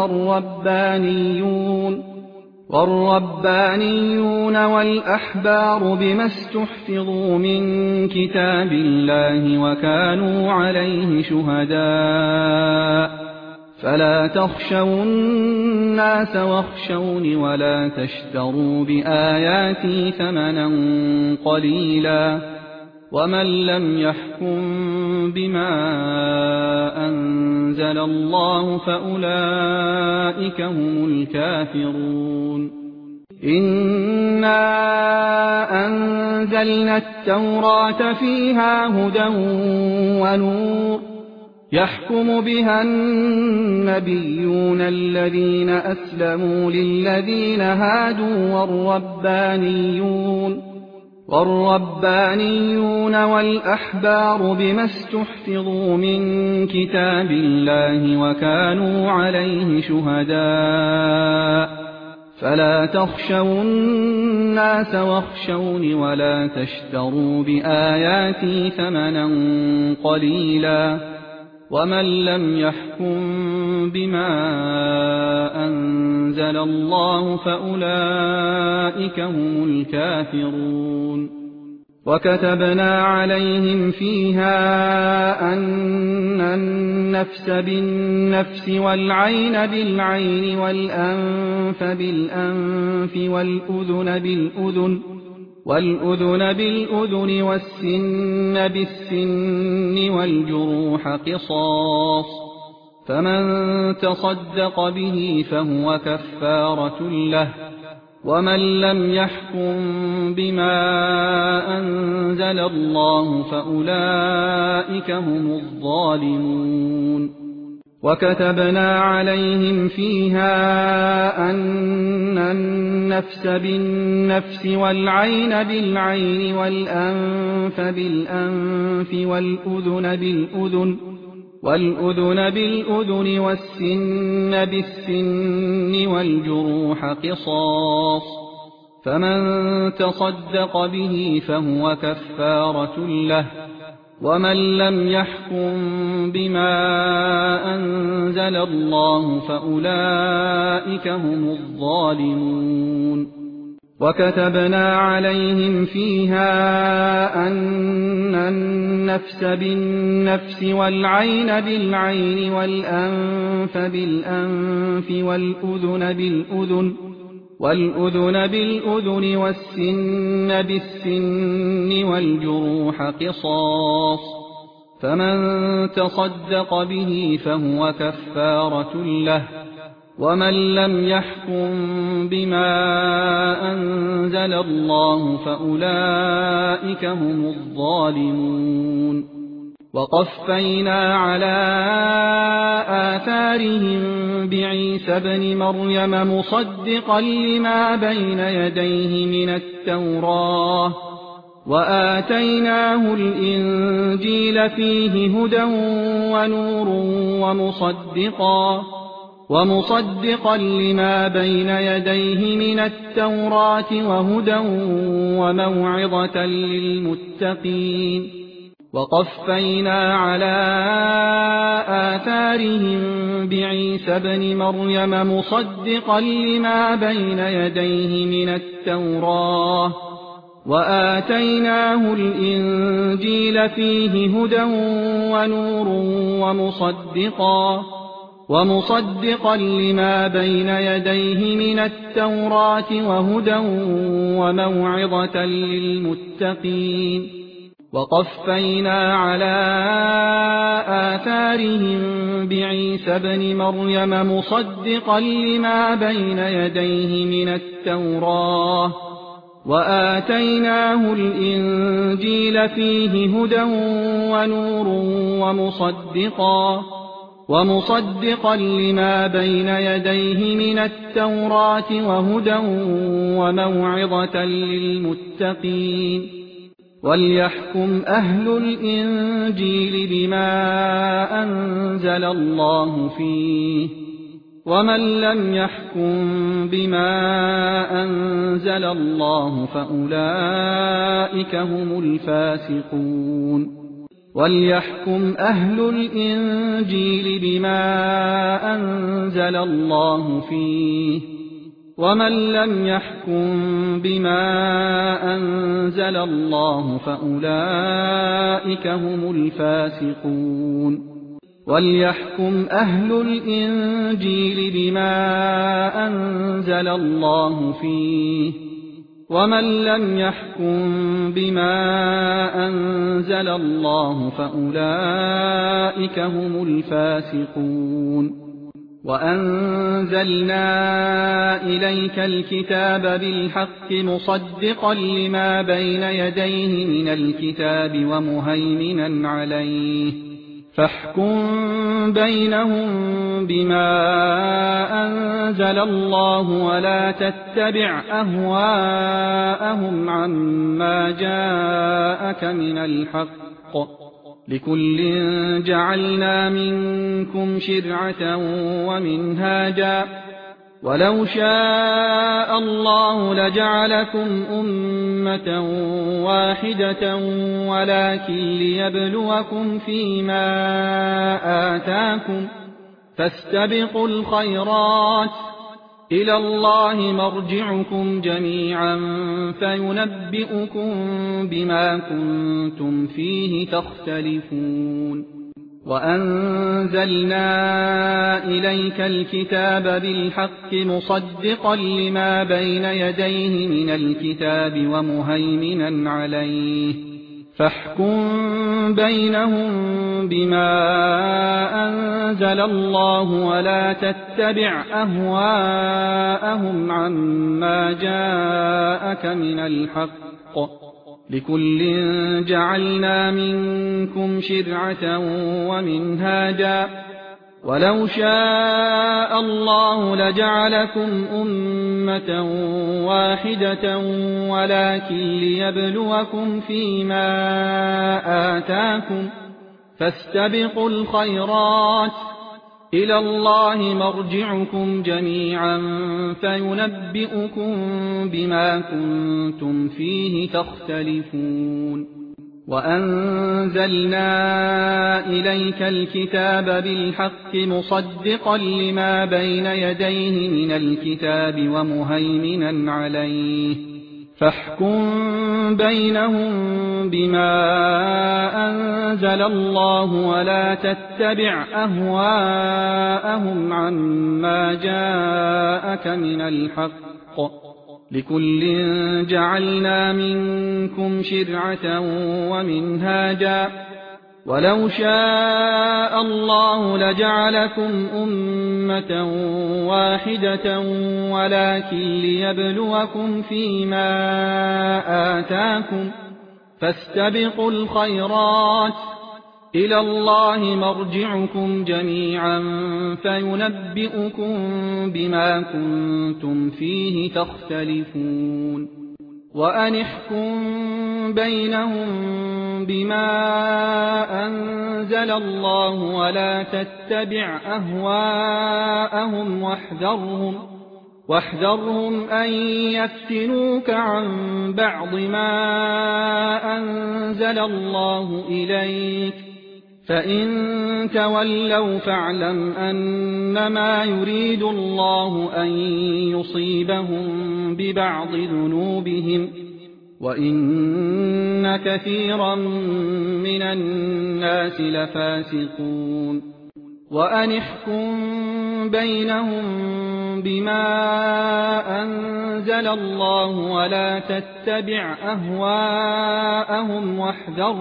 والربانيون والأحبار بما استحفظوا من كتاب الله وكانوا عليه شهداء فلا تخشوا الناس واخشوني ولا تشتروا بآياتي ثمنا قليلا ومن لم يحكم بما أنزل الله فأولئك هم الكافرون إنا أنزلنا التوراة فيها هدى ونور يحكم بها النبيون الذين أسلموا للذين هادوا والربانيون والأحبار بما استحفظوا من كتاب الله وكانوا عليه شهداء فلا تخشوا الناس واخشوني ولا تشتروا بآياتي ثمنا قليلا ومن لم يحكم بما أنزل الله فأولئك هم الكافرون وكتبنا عليهم فيها أن النفس بالنفس والعين بالعين والأنف بالأنف والأذن بالأذن والسن بالسن والجروح قصاص فمن تصدق به فهو كفارة له ومن لم يحكم بما أنزل الله فأولئك هم الظالمون وكتبنا عليهم فيها أن النفس بالنفس والعين بالعين والأنف بالأنف والأذن بالأذن والسن بالسن والجروح قصاص فمن تصدق به فهو كفارة له ومن لم يحكم بما أنزل الله فأولئك هم الظالمون وكتبنا عليهم فيها أن النفس بالنفس والعين بالعين والأنف بالأنف والأذن بالأذن والسن بالسن والجروح قصاص فمن تصدق به فهو كفارة له ومن لم يحكم بما أنزل الله فأولئك هم الظالمون وقفينا على آثارهم بعيسى ابن مريم مصدقا لما بين يديه من التوراة وآتيناه الإنجيل فيه هدى ونور ومصدقا لما بين يديه من التوراة وهدى وموعظة للمتقين وقفينا على آثارهم بعيسى ابن مريم مصدقا لما بين يديه من التوراة وآتيناه الإنجيل فيه هدى ونور ومصدقا لما بين يديه من التوراة وهدى وموعظة للمتقين وقفينا على آثارهم بعيسى ابن مريم مصدقا لما بين يديه من التوراة وآتيناه الإنجيل فيه هدى ونور ومصدقا لما بين يديه من التوراة وهدى وموعظة للمتقين وليحكم أهل الإنجيل بما أنزل الله فيه ومن لم يحكم بما أنزل الله فأولئك هم الفاسقون وليحكم أهل الإنجيل بما أنزل الله فيه ومن لم يحكم بما أنزل الله فأولئك هم الفاسقون وليحكم أهل الإنجيل بما أنزل الله فيه ومن لم يحكم بما أنزل الله فأولئك هم الفاسقون وأنزلنا إليك الكتاب بالحق مصدقا لما بين يديه من الكتاب ومهيمنا عليه فاحكم بينهم بما أنزل الله ولا تتبع أهواءهم عما جاءك من الحق لكل جعلنا منكم شرعة ومنهاجا ولو شاء الله لجعلكم أمة واحدة ولكن ليبلوكم فيما آتاكم فاستبقوا الخيرات إلى الله مرجعكم جميعا فينبئكم بما كنتم فيه تختلفون وأنزلنا إليك الكتاب بالحق مصدقا لما بين يديه من الكتاب ومهيمنا عليه فاحكم بينهم بما أنزل الله ولا تتبع أهواءهم عما جاءك من الحق لكل جعلنا منكم شرعة ومنهاجا ولو شاء الله لجعلكم أمة واحدة ولكن ليبلوكم فيما آتاكم فاستبقوا الخيرات إلى الله مرجعكم جميعا فينبئكم بما كنتم فيه تختلفون وأنزلنا إليك الكتاب بالحق مصدقا لما بين يديه من الكتاب ومهيمنا عليه فاحكم بينهم بما أنزل الله ولا تتبع أهواءهم عما جاءك من الحق لكل جعلنا منكم شرعة ومنهاجا ولو شاء الله لجعلكم أمة واحدة ولكن ليبلوكم فيما آتاكم فاستبقوا الخيرات إلى الله مرجعكم جميعا فينبئكم بما كنتم فيه تختلفون وأنحكم بينهم بما أنزل الله ولا تتبع أهواءهم واحذرهم أن يفتنوك عن بعض ما أنزل الله إليك فإن تولوا فاعلم أنما يريد الله أن يصيبهم ببعض ذنوبهم وإن كثيرا من الناس لفاسقون وأنحكم بينهم بما أنزل أنزل الله ولا تتبع أهواءهم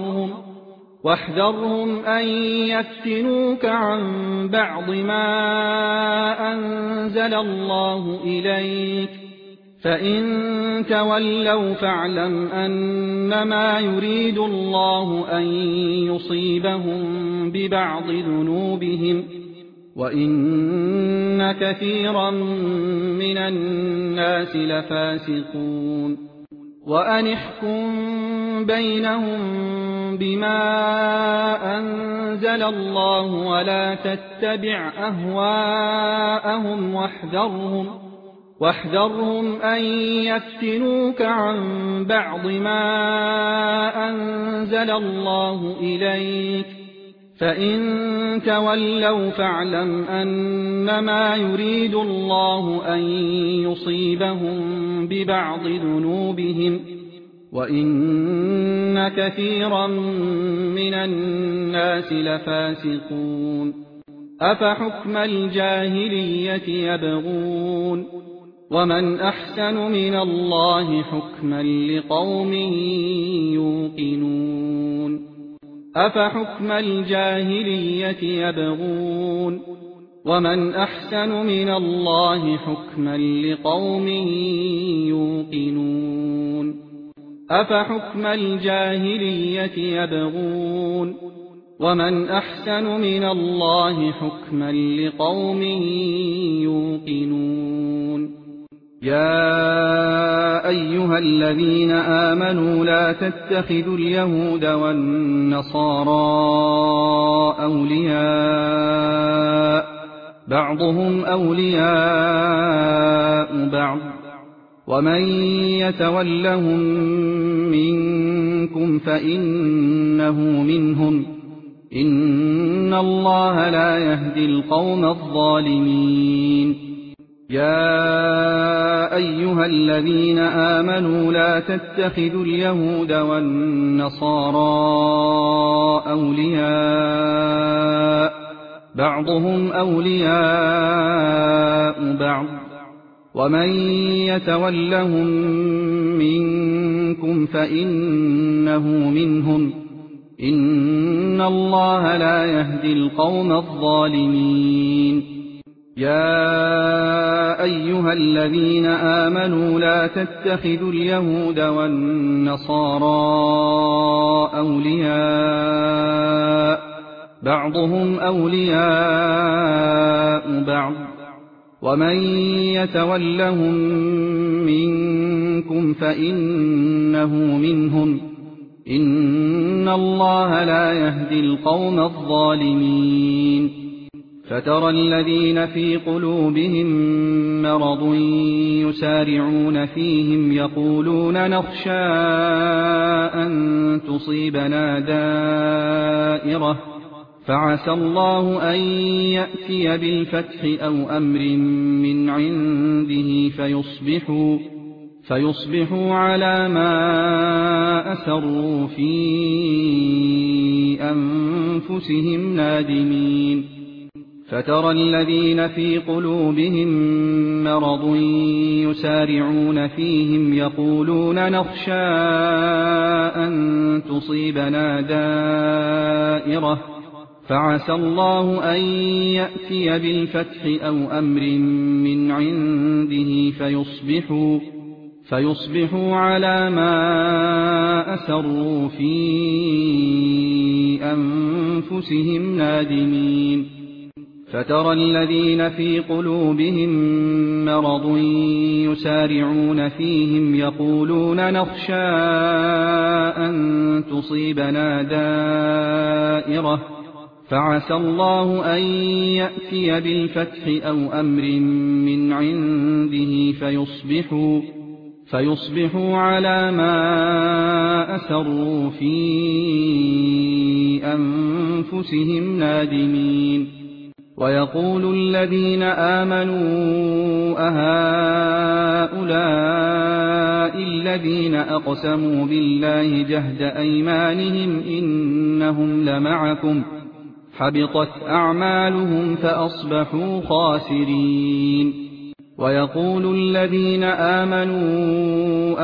واحذرهم أن يفتنوك عن بعض ما أنزل الله إليك فإن تولوا فاعلم أنما يريد الله أن يصيبهم ببعض ذنوبهم وإن كثيرا من الناس لفاسقون وأن احكم بينهم بما أنزل الله ولا تتبع أهواءهم واحذرهم أن يفتنوك عن بعض ما أنزل الله إليك فإن تولوا فاعلم أنما يريد الله أن يصيبهم ببعض ذنوبهم وإن كثيرا من الناس لفاسقون أفحكم الجاهلية يبغون ومن أحسن من الله حكما لقوم يوقنون أفحكم الجاهلية يبغون ومن أحسن من الله حكما لقوم يوقنون أفحكم الجاهلية يبغون ومن أحسن من الله حكما لقوم يوقنون يا أيها الذين آمنوا لا تتخذوا اليهود والنصارى أولياء بعضهم أولياء بعض ومن يتولهم منكم فإنه منهم إن الله لا يهدي القوم الظالمين يا أيها الذين آمنوا لا تتخذوا اليهود والنصارى أولياء بعضهم أولياء بعض ومن يتولهم منكم فإنه منهم إن الله لا يهدي القوم الظالمين يا أيها الذين آمنوا لا تتخذوا اليهود والنصارى أولياء بعضهم أولياء بعض ومن يتولهم منكم فإنه منهم إن الله لا يهدي القوم الظالمين فترى الذين في قلوبهم مرض يسارعون فيهم يقولون نخشى أن تصيبنا دائرة فعسى الله أن يأتي بالفتح أو أمر من عنده فيصبحوا على ما أسروا في أنفسهم نادمين فترى الذين في قلوبهم مرض يسارعون فيهم يقولون نخشى أن تصيبنا دائرة فعسى الله أن يأتي بالفتح أو أمر من عنده فيصبحوا على ما أسروا في أنفسهم نادمين فترى الذين في قلوبهم مرض يسارعون فيهم يقولون نخشى أن تصيبنا دائرة فعسى الله أن يأتي بالفتح أو أمر من عنده فيصبحوا على ما أسروا في أنفسهم نادمين ويقول الذين آمنوا أهؤلاء الذين أقسموا بالله جهد أيمانهم إنهم لمعكم حبطت أعمالهم فأصبحوا خاسرين ويقول الذين آمنوا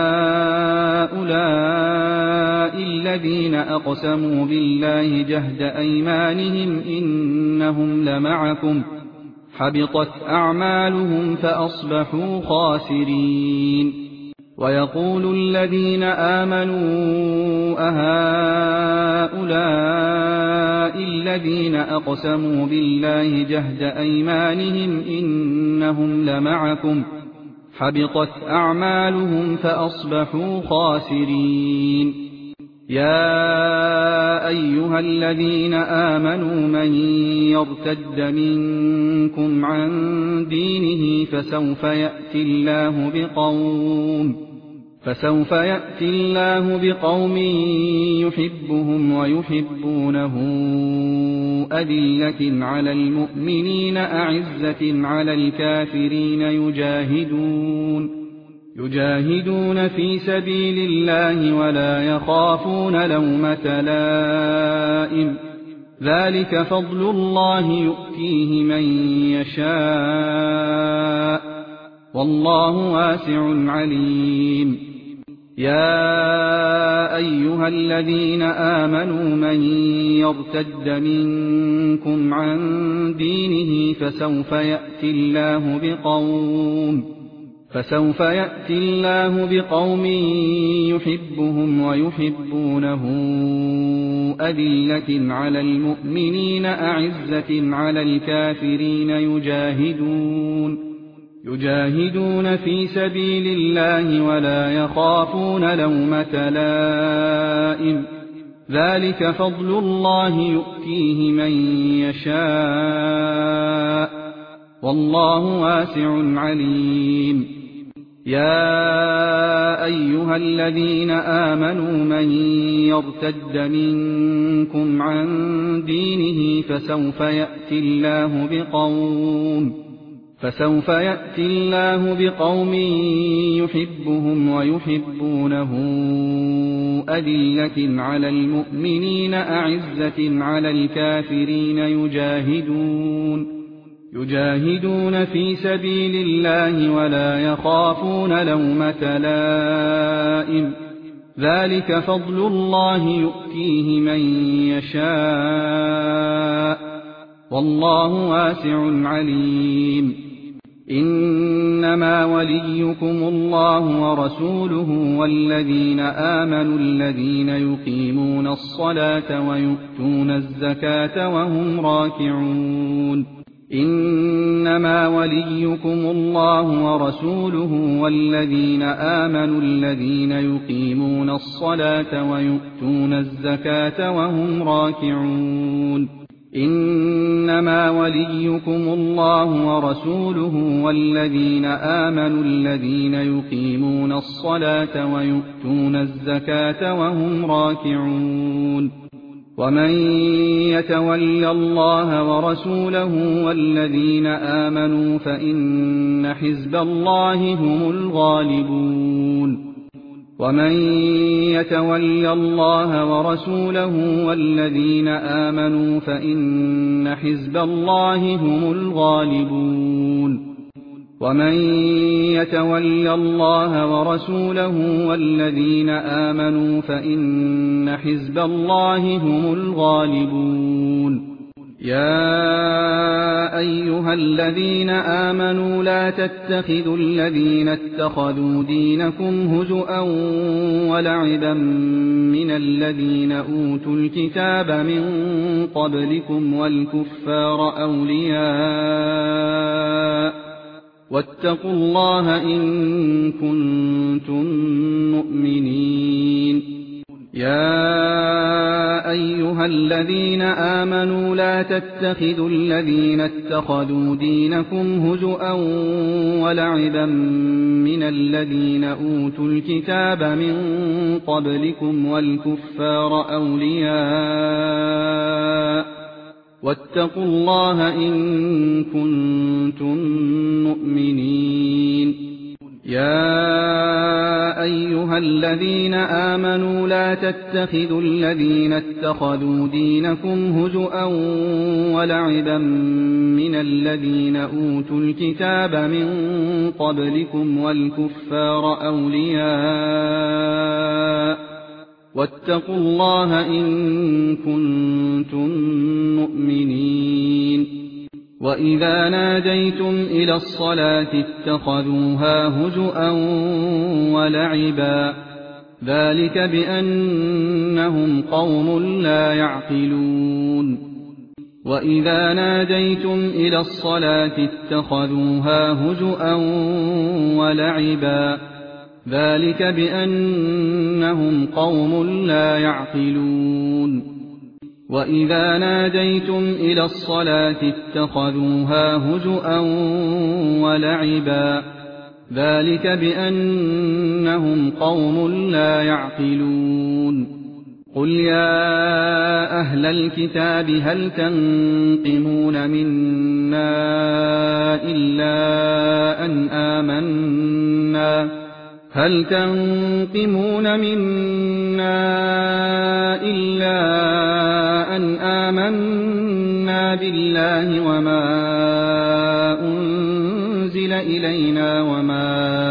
أهؤلاء الذين أقسموا بالله جهد أيمانهم إنهم لمعكم حبطت أعمالهم فأصبحوا خاسرين ويقول الذين آمنوا أهؤلاء الذين أقسموا بالله جهد أيمانهم إنهم لمعكم حبطت أعمالهم فأصبحوا خاسرين يا أيها الذين آمنوا من يرتد منكم عن دينه فسوف يأتي الله بقوم يحبهم ويحبونه أذلة على المؤمنين أعزة على الكافرين يجاهدون في سبيل الله ولا يخافون لومة لائم ذلك فضل الله يؤتيه من يشاء والله واسع عليم يا أيها الذين آمنوا من يرتد منكم عن دينه فسوف يأتي الله بقوم يحبهم ويحبونه أذلة على المؤمنين أعزة على الكافرين يجاهدون في سبيل الله ولا يخافون لومة لائم ذلك فضل الله يؤتيه من يشاء والله واسع عليم يا أيها الذين آمنوا من يرتد منكم عن دينه فسوف يأتي الله بقوم يحبهم ويحبونه أذلة على المؤمنين أعزة على الكافرين يجاهدون في سبيل الله ولا يخافون لومة لائم ذلك فضل الله يؤتيه من يشاء والله واسع عليم إنما وليكم الله ورسوله والذين آمنوا الذين يقيمون الصلاة ويؤتون الزكاة وهم راكعون إنما وليكم الله ورسوله والذين آمنوا الذين يقيمون الصلاة ويؤتون الزكاة وهم راكعون إنما وليكم الله ورسوله والذين آمنوا الذين يقيمون الصلاة ويؤتون الزكاة وهم راكعون ومن يتول الله ورسوله والذين آمنوا فإن حزب الله هم الغالبون ومن يتول الله ورسوله والذين آمنوا فإن حزب الله هم الغالبون ومن يتول الله ورسوله والذين آمنوا فإن حزب الله هم الغالبون يا أيها الذين آمنوا لا تتخذوا الذين اتخذوا دينكم هزؤا ولعبا من الذين أوتوا الكتاب من قبلكم والكفار أولياء واتقوا الله إن كنتم مؤمنين يا أيها الذين آمنوا لا تتخذوا الذين اتخذوا دينكم هزؤا ولعبا من الذين أوتوا الكتاب من قبلكم والكفار أولياء واتقوا الله إن كنتم مؤمنين يا أيها الذين آمنوا لا تتخذوا الذين اتخذوا دينكم هزؤا ولعبا من الذين أوتوا الكتاب من قبلكم والكفار أولياء واتقوا الله إن كنتم مؤمنين وإذا ناديتم إلى الصلاة اتخذوها هزؤا ولعبا ذلك بأنهم قوم لا يعقلون وإذا ناديتم إلى الصلاة اتخذوها هزؤا ولعبا ذلك بأنهم قوم لا يعقلون وإذا ناديتم إلى الصلاة اتخذوها هزؤا ولعبا ذلك بأنهم قوم لا يعقلون قل يا أهل الكتاب هل تنقمون منا إلا أن آمنا بالله وما أنزل إلينا وما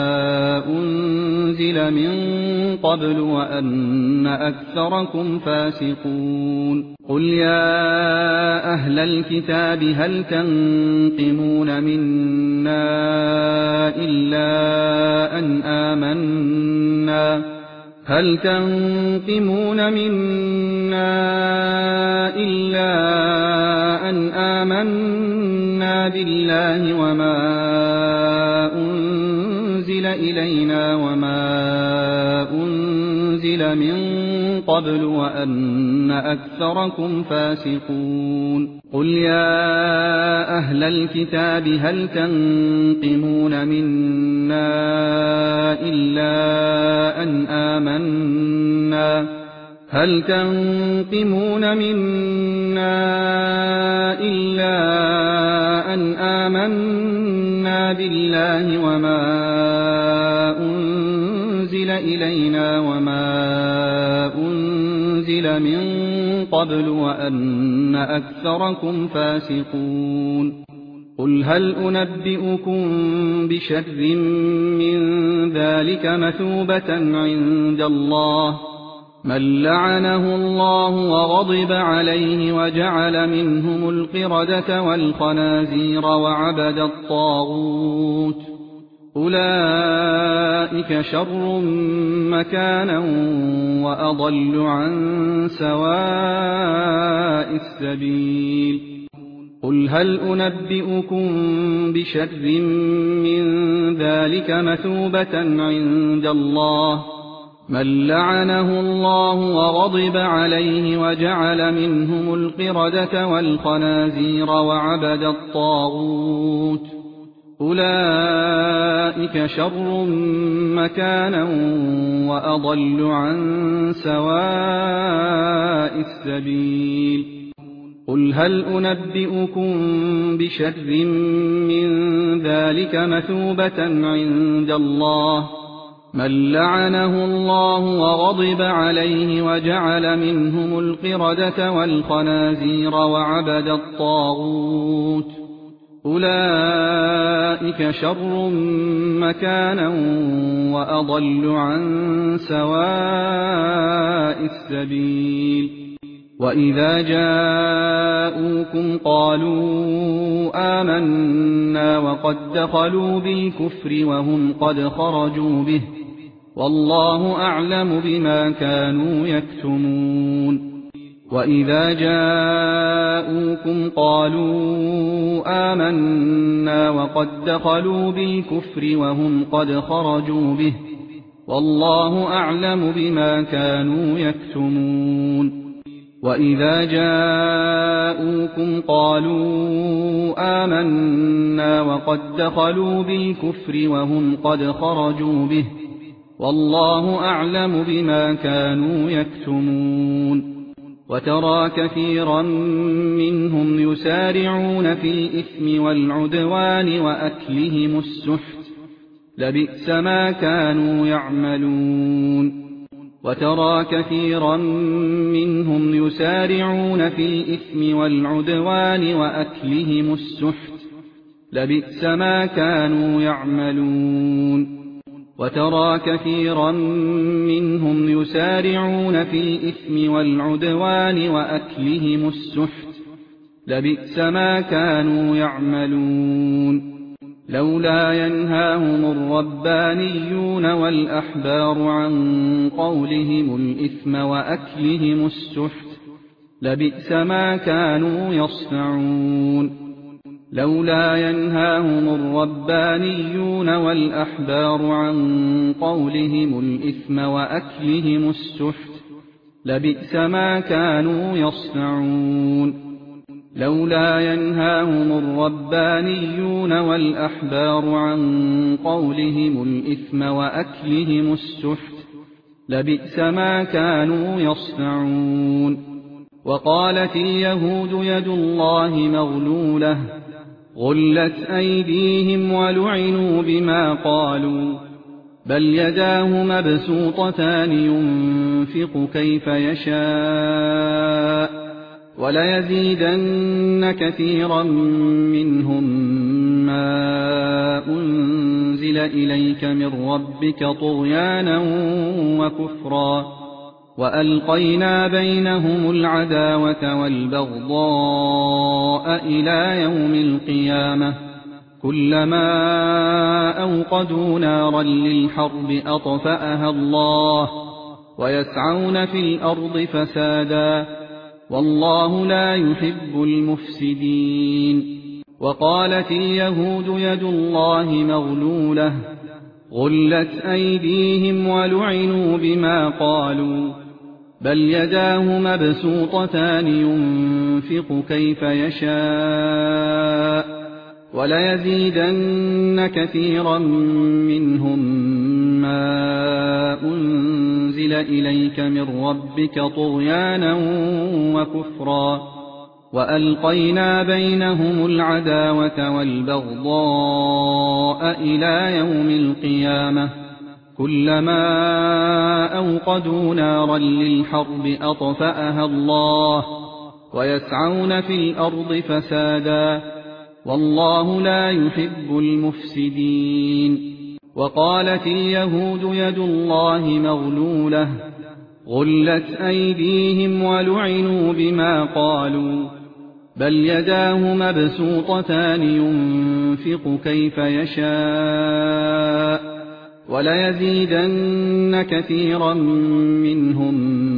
أنزل من قبل وأن أكثركم فاسقون قل يا أهل الكتاب هل تنقمون منا إلا أن آمنا بالله وما أنزل إلينا وما أنزل من قبل وأن أكثركم فاسقون قل يا أهل الكتاب هل تنقمون منا إلا أن آمنا بالله وما أنزل إلينا وما أنزل من قبل وأن أكثركم فاسقون قل هل أنبئكم بشر من ذلك مثوبة عند الله من لعنه الله وغضب عليه وجعل منهم القردة والخنازير وعبد الطاغوت أولئك شر مكانا وأضل عن سواء السبيل قل هل أنبئكم بشر من ذلك مثوبة عند الله من لعنه الله وغضب عليه وجعل منهم القردة والخنازير وعبد الطاغوت أولئك شر مكانا وأضل عن سواء السبيل قل هل أنبئكم بشر من ذلك مثوبة عند الله من لعنه الله وغضب عليه وجعل منهم القردة والخنازير وعبد الطاغوت أولئك شر مكانا وأضل عن سواء السبيل وإذا جاءوكم قالوا آمنا وقد دخلوا بالكفر وهم قد خرجوا به والله أعلم بما كانوا يكتمون وإذا جاءوكم قالوا آمنا وقد دخلوا بالكفر وهم قد خرجوا به والله أعلم بما كانوا يكتمون وإذا جاءوكم قالوا آمنا وقد دخلوا بالكفر وهم قد خرجوا به والله أعلم بما كانوا يكتمون وترى كثيرا منهم يسارعون في الإثم والعدوان وأكلهم السحت لبئس ما كانوا يعملون وترى كثيرا منهم يسارعون في الإثم والعدوان وأكلهم السحت لبئس ما كانوا يعملون وترى كثيرا منهم يسارعون في الإثم والعدوان وأكلهم السحت لبئس ما كانوا يعملون لولا ينهاهم الربانيون والأحبار عن قولهم الإثم وأكلهم السحت لبئس ما كانوا يصنعون لولا ينهاهم الربانيون والأحبار عن قولهم الإثم وأكلهم السحت لبئس ما كانوا يصنعون لولا ينهاهم الربانيون والأحبار عن قولهم الإثم وأكلهم السحت لبئس ما كانوا يصنعون وقالت اليهود يد الله مغلولة غلت أيديهم ولعنوا بما قالوا بل يداه مبسوطتان ينفق كيف يشاء وليزيدن كثيرا منهم ما أنزل إليك من ربك طغيانا وكفرا وألقينا بينهم العداوة والبغضاء إلى يوم القيامة كلما أوقدوا نارا للحرب أطفأها الله ويسعون في الأرض فسادا والله لا يحب المفسدين وقالت اليهود يد الله مغلولة غلت أيديهم ولعنوا بما قالوا بل يداه مبسوطتان ينفق كيف يشاء وليزيدن كثيرا منهم ما أنزل إليك من ربك طغيانا وكفرا وألقينا بينهم العداوة والبغضاء إلى يوم القيامة كلما أوقدوا نارا للحرب أطفأها الله ويسعون في الأرض فسادا والله لا يحب المفسدين وقالت اليهود يد الله مغلولة غلت أيديهم ولعنوا بما قالوا بل يداه مبسوطتان ينفق كيف يشاء وليزيدن كثيرا منهم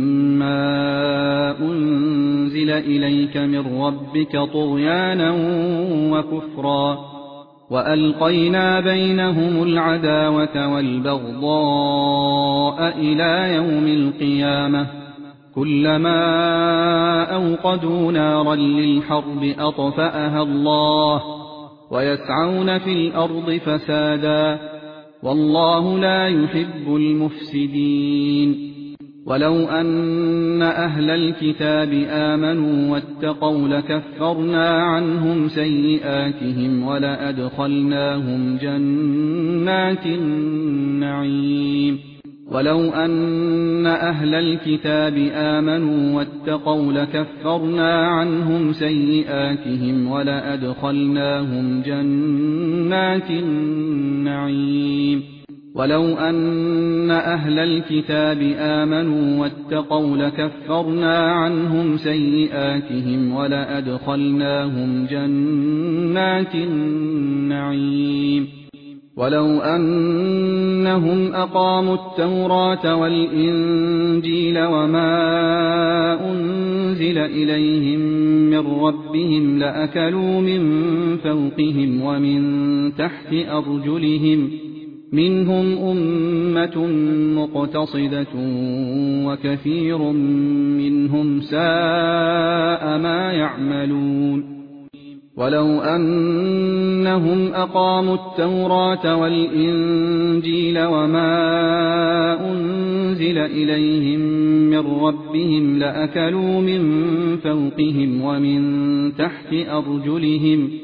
ما أنزل إليك من ربك طغيانا وكفرا وألقينا بينهم العداوة والبغضاء إلى يوم القيامة كلما أوقدوا نارا للحرب أطفأها الله ويسعون في الأرض فسادا والله لا يحب المفسدين ولو أن أهل الكتاب آمنوا واتقوا لكفرنا عنهم سيئاتهم ولأدخلناهم جنات النعيم ولو أن أهل الكتاب آمنوا واتقوا لكفرنا عنهم سيئاتهم ولأدخلناهم جنات النعيم ولو أن أهل الكتاب آمنوا واتقوا لكفرنا عنهم سيئاتهم ولأدخلناهم جنات النعيم ولو أنهم أقاموا التوراة والإنجيل وما أنزل إليهم من ربهم لأكلوا من فوقهم ومن تحت أرجلهم منهم أمة مقتصدة وكثير منهم ساء ما يعملون ولو أنهم أقاموا التوراة والإنجيل وما أنزل إليهم من ربهم لأكلوا من فوقهم ومن تحت أرجلهم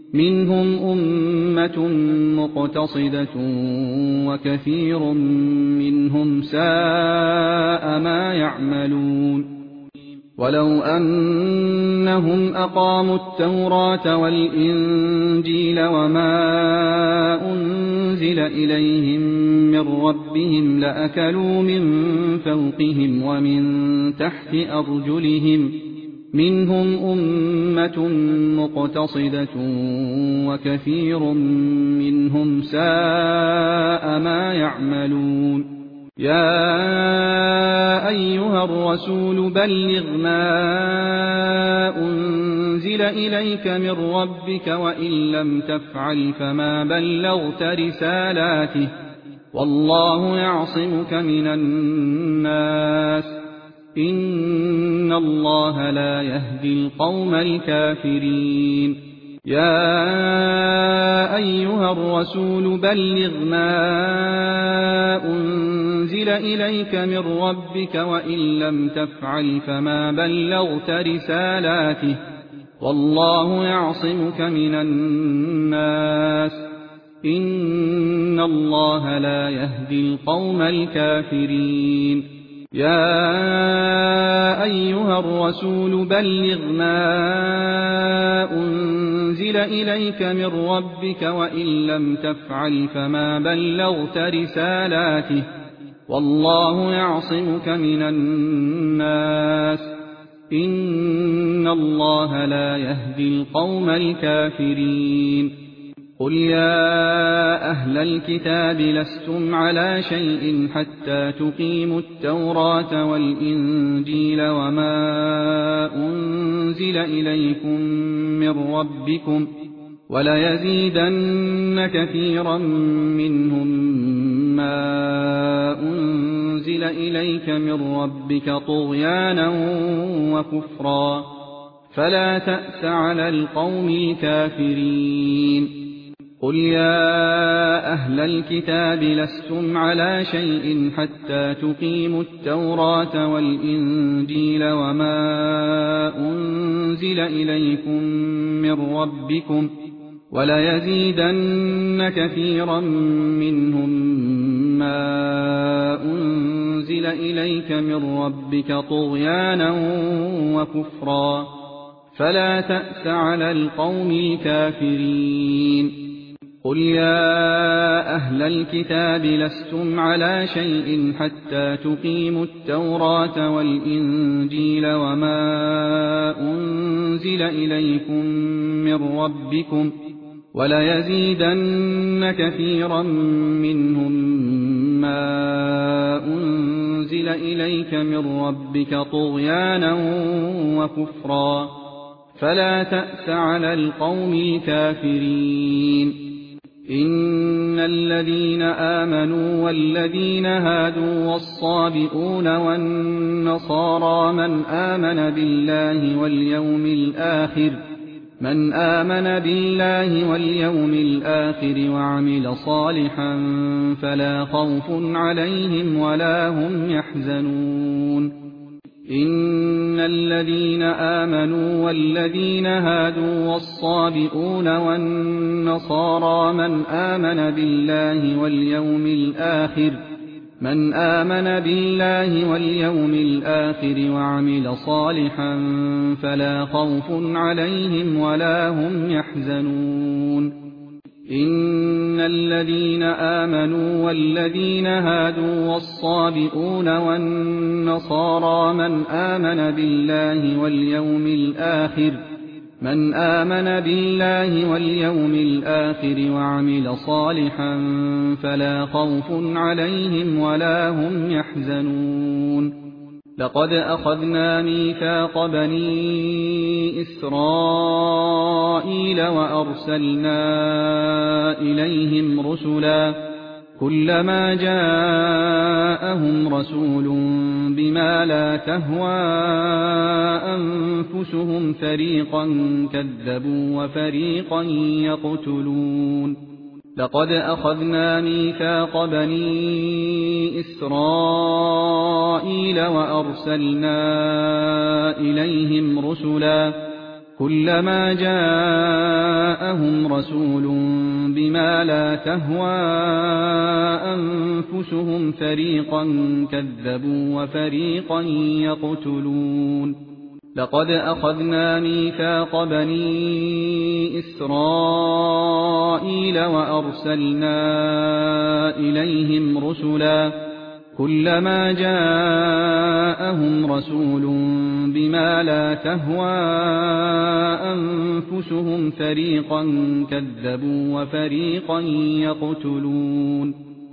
منهم أمة مقتصدة وكثير منهم ساء ما يعملون ولو أنهم أقاموا التوراة والإنجيل وما أنزل إليهم من ربهم لأكلوا من فوقهم ومن تحت أرجلهم منهم أمة مقتصدة وكثير منهم ساء ما يعملون يا أيها الرسول بلغ ما أنزل إليك من ربك وإن لم تفعل فما بلغت رسالاته والله يعصمك من الناس إن الله لا يهدي القوم الكافرين يا أيها الرسول بلغ ما أنزل إليك من ربك وإن لم تفعل فما بلغت رسالاته والله يعصمك من الناس إن الله لا يهدي القوم الكافرين يا أيها الرسول بلغ ما أنزل إليك من ربك وإن لم تفعل فما بلغت رسالاته والله يعصمك من الناس إن الله لا يهدي القوم الكافرين قل يا أهل الكتاب لستم على شيء حتى تقيموا التوراة والإنجيل وما أنزل إليكم من ربكم وليزيدن كثيرا منهم ما أنزل إليك من ربك طغيانا وكفرا فلا تأس على القوم الكافرين قل يا أهل الكتاب لستم على شيء حتى تقيموا التوراة والإنجيل وما أنزل إليكم من ربكم وليزيدن كثيرا منهم ما أنزل إليك من ربك طغيانا وكفرا فلا تأس على القوم الكافرين قل يا أهل الكتاب لستم على شيء حتى تقيموا التوراة والإنجيل وما أنزل إليكم من ربكم وليزيدن كثيرا منهم ما أنزل إليك من ربك طغيانا وكفرا فلا تأس على القوم الكافرين إن الذين آمنوا والذين هادوا والصابئون والنصارى من آمن بالله واليوم الآخر وعمل صالحا فلا خوف عليهم ولا هم يحزنون إن الذين آمنوا والذين هادوا والصابئون والنصارى من آمن بالله واليوم الآخر وعمل صالحا فلا خوف عليهم ولا هم يحزنون إن الذين آمنوا والذين هادوا والصابئون والنصارى من آمن بالله واليوم الآخر وعمل صالحا فلا خوف عليهم ولا هم يحزنون لقد أخذنا ميثاق بني إسرائيل وأرسلنا إليهم رسلا كلما جاءهم رسول بما لا تهوى أنفسهم فريقا كذبوا وفريقا يقتلون لقد أخذنا ميثاق بني إسرائيل وأرسلنا إليهم رسلا كلما جاءهم رسول بما لا تهوى أنفسهم فريقا كذبوا وفريقا يقتلون لقد أخذنا ميثاق بني إسرائيل وأرسلنا إليهم رسلا كلما جاءهم رسول بما لا تهوى أنفسهم فريقا كذبوا وفريقا يقتلون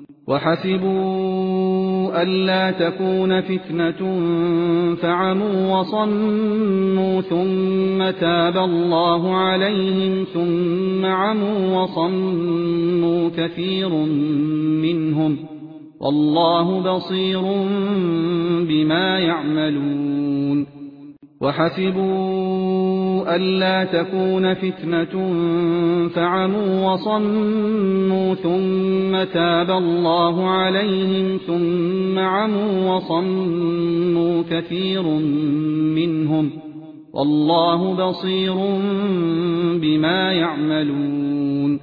وحسبوا ألا تكون فتنة فعموا وصموا ثم تاب الله عليهم ثم عموا وصموا كثير منهم والله بصير بما يعملون وحسبوا ألا تكون فتنة فعموا وصموا ثم تاب الله عليهم ثم عموا وصموا كثير منهم والله بصير بما يعملون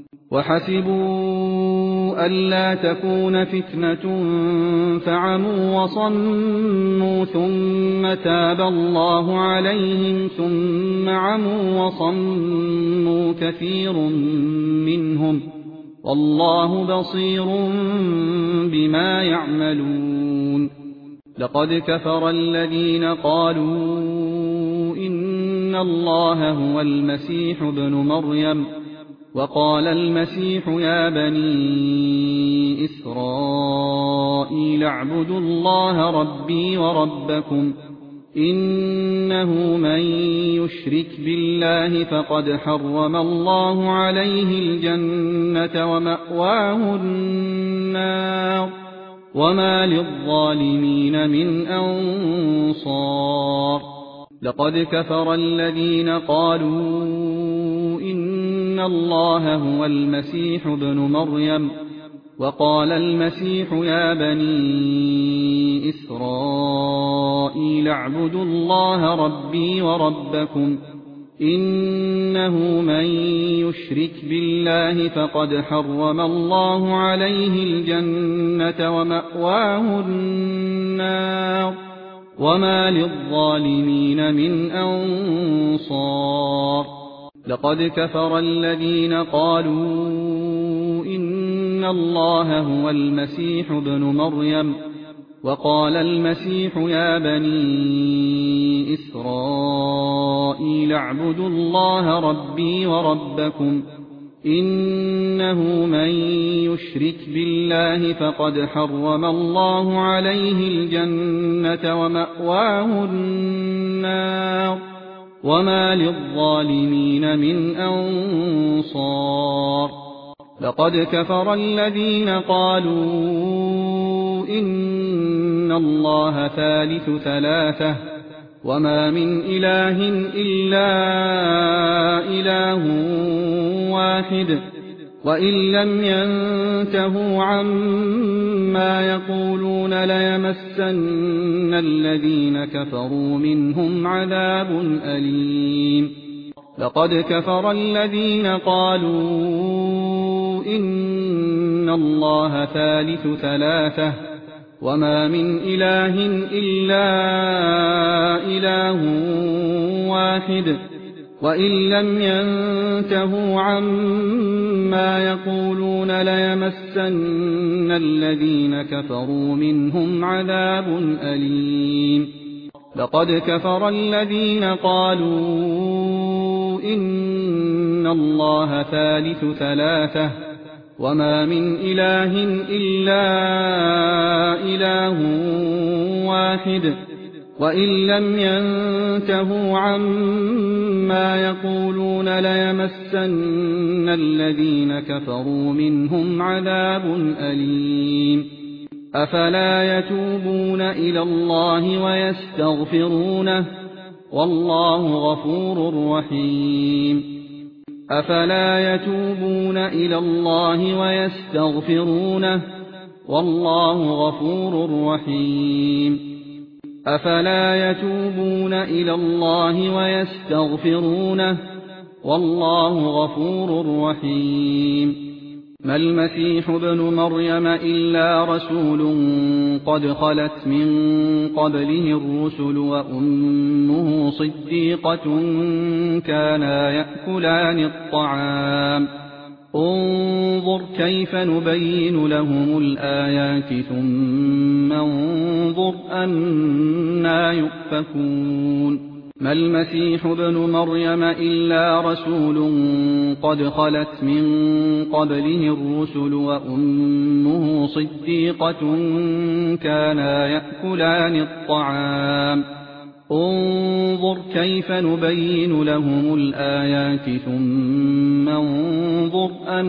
وحسبوا ألا تكون فتنة فعموا وصموا ثم تاب الله عليهم ثم عموا وصموا كثير منهم والله بصير بما يعملون لقد كفر الذين قالوا إن الله هو المسيح ابن مريم وقال المسيح يا بني إسرائيل اعبدوا الله ربي وربكم إنه من يشرك بالله فقد حرم الله عليه الجنة ومأواه النار وما للظالمين من أنصار لقد كفر الذين قالوا إن الله هو المسيح ابن مريم وقال المسيح يا بني إسرائيل اعبدوا الله ربي وربكم إنه من يشرك بالله فقد حرم الله عليه الجنة ومأواه النار وما للظالمين من أنصار لقد كفر الذين قالوا إن الله هو المسيح ابن مريم وقال المسيح يا بني إسرائيل اعبدوا الله ربي وربكم إنه من يشرك بالله فقد حرم الله عليه الجنة ومأواه النار وما للظالمين من أنصار لقد كفر الذين قالوا إن الله ثالث ثلاثة وما من إله إلا إله واحد وإن لم ينتهوا عما يقولون ليمسن الذين كفروا منهم عذاب أليم لقد كفر الذين قالوا إن الله ثالث ثلاثة وما من إله إلا إله واحد وإن لم ينتهوا عما يقولون ليمسن الذين كفروا منهم عذاب أليم لقد كفر الذين قالوا إن الله ثالث ثلاثة وما من إله إلا إله واحد وإن لم ينتهوا عما يقولون ليمسن الذين كفروا منهم عذاب أليم أفلا يتوبون إلى الله ويستغفرونه والله غفور رحيم أفلا يتوبون إلى الله ويستغفرونه والله غفور رحيم أفلا يتوبون إلى الله ويستغفرونه والله غفور رحيم ما المسيح ابن مريم إلا رسول قد خلت من قبله الرسل وأمه صديقة كانا يأكلان الطعام انظر كيف نبين لهم الآيات ثم انظر أنى يؤفكون ما المسيح ابن مريم إلا رسول قد خلت من قبله الرسل وأمه صديقة كانا يأكلان الطعام انظر كيف نبين لهم الآيات ثم انظر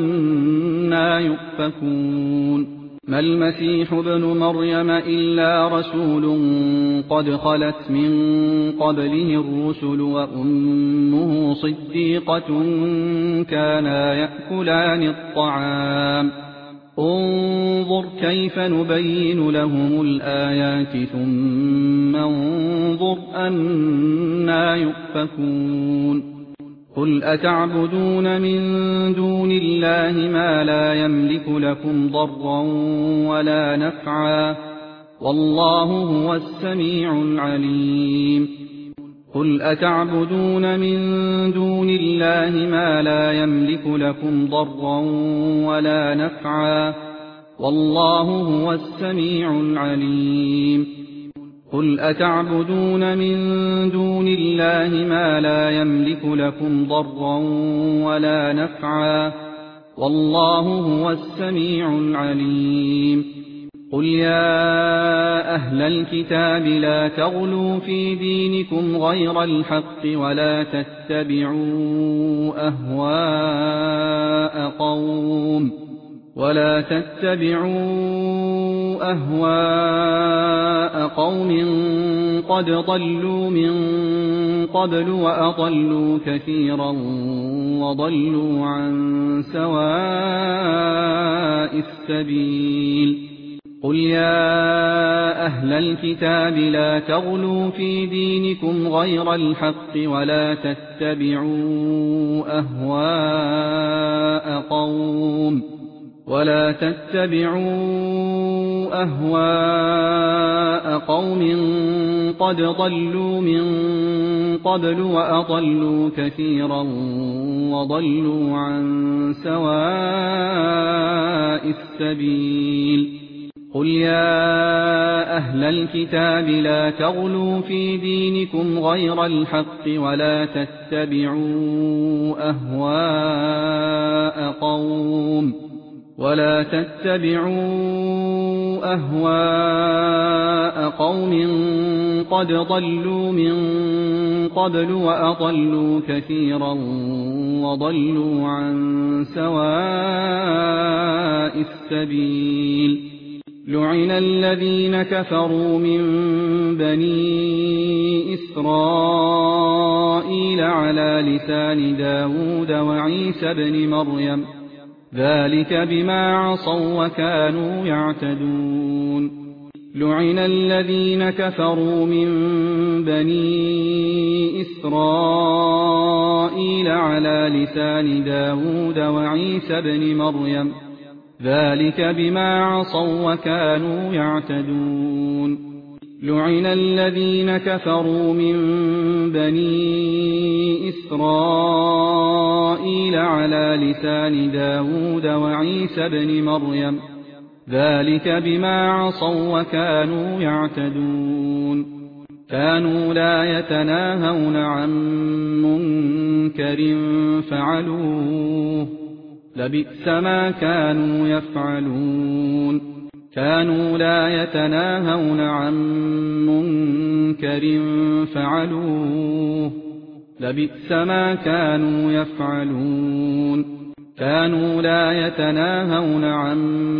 أنى يؤفكون ما المسيح ابن مريم إلا رسول قد خلت من قبله الرسل وأمه صديقة كانا يأكلان الطعام انظر كيف نبين لهم الآيات ثم انظر أنى يؤفكون قل أتعبدون من دون الله ما لا يملك لكم ضرا ولا نفعا والله هو السميع العليم قل أتعبدون من دون الله ما لا يملك لكم ضرا ولا نفعا والله هو السميع العليم قل أتعبدون من دون الله ما لا يملك لكم ضرا ولا نفعا والله هو السميع العليم قل يا أهل الكتاب لا تغلوا في دينكم غير الحق ولا تتبعوا أهواء قوم قد ضلوا من قبل وأضلوا كثيرا وضلوا عن سواء السبيل قل يا أهل الكتاب لا تغلوا في دينكم غير الحق ولا تتبعوا أهواء قوم قد ضلوا من قبل وأضلوا كثيرا وضلوا عن سواء السبيل قل يا أهل الكتاب لا تغلوا في دينكم غير الحق ولا تتبعوا أهواء قوم قد ضلوا من قبل وأضلوا كثيرا وضلوا عن سواء السبيل لعن الذين كفروا من بني إسرائيل على لسان داود وعيسى بن مريم ذلك بما عصوا وكانوا يعتدون لعن الذين كفروا من بني إسرائيل على لسان داود وعيسى بن مريم ذلك بما عصوا وكانوا يعتدون لعن الذين كفروا من بني إسرائيل على لسان داود وعيسى بن مريم ذلك بما عصوا وكانوا يعتدون كانوا لا يتناهون عن منكر فعلوه لبئس ما كانوا يفعلون كانوا لا يتناهون عن منكر فعلوه لبئس ما كانوا يفعلون كانوا لا يتناهون عن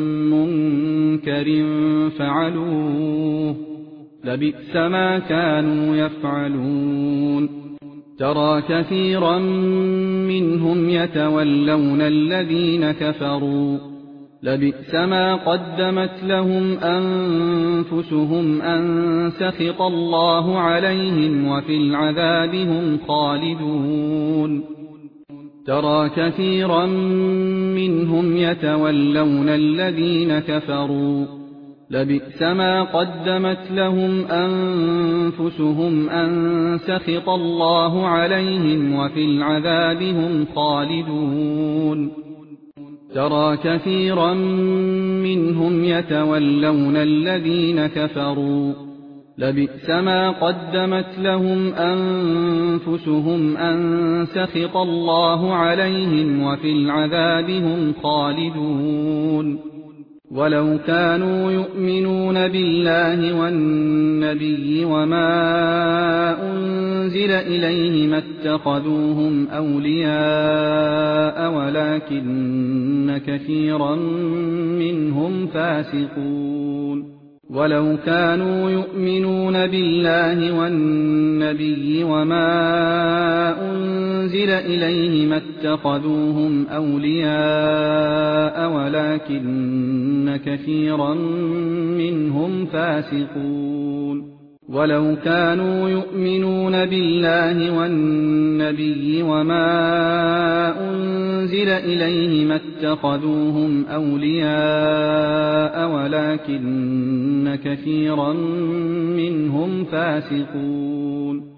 منكر فعلوه لبئس ما كانوا يفعلون ترى كثيرا منهم يتولون الذين كفروا لبئس ما قدمت لهم أنفسهم أن سخط الله عليهم وفي العذاب هم خالدون ترى كثيرا منهم يتولون الذين كفروا لبئس ما قدمت لهم أنفسهم أن سخط الله عليهم وفي العذاب هم خالدون ترى كثيرا منهم يتولون الذين كفروا لبئس ما قدمت لهم أنفسهم أن سخط الله عليهم وفي العذاب هم خالدون ولو كانوا يؤمنون بالله والنبي وما أنزل إليه ما اتخذوهم أولياء ولكن كثيرا منهم فاسقون ولو كانوا يؤمنون بالله والنبي وما أنزل إليه ما اتخذوهم أولياء ولكن كثيرا منهم فاسقون ولو كانوا يؤمنون بالله والنبي وما أنزل إليه ما اتخذوهم أولياء ولكن كثيرا منهم فاسقون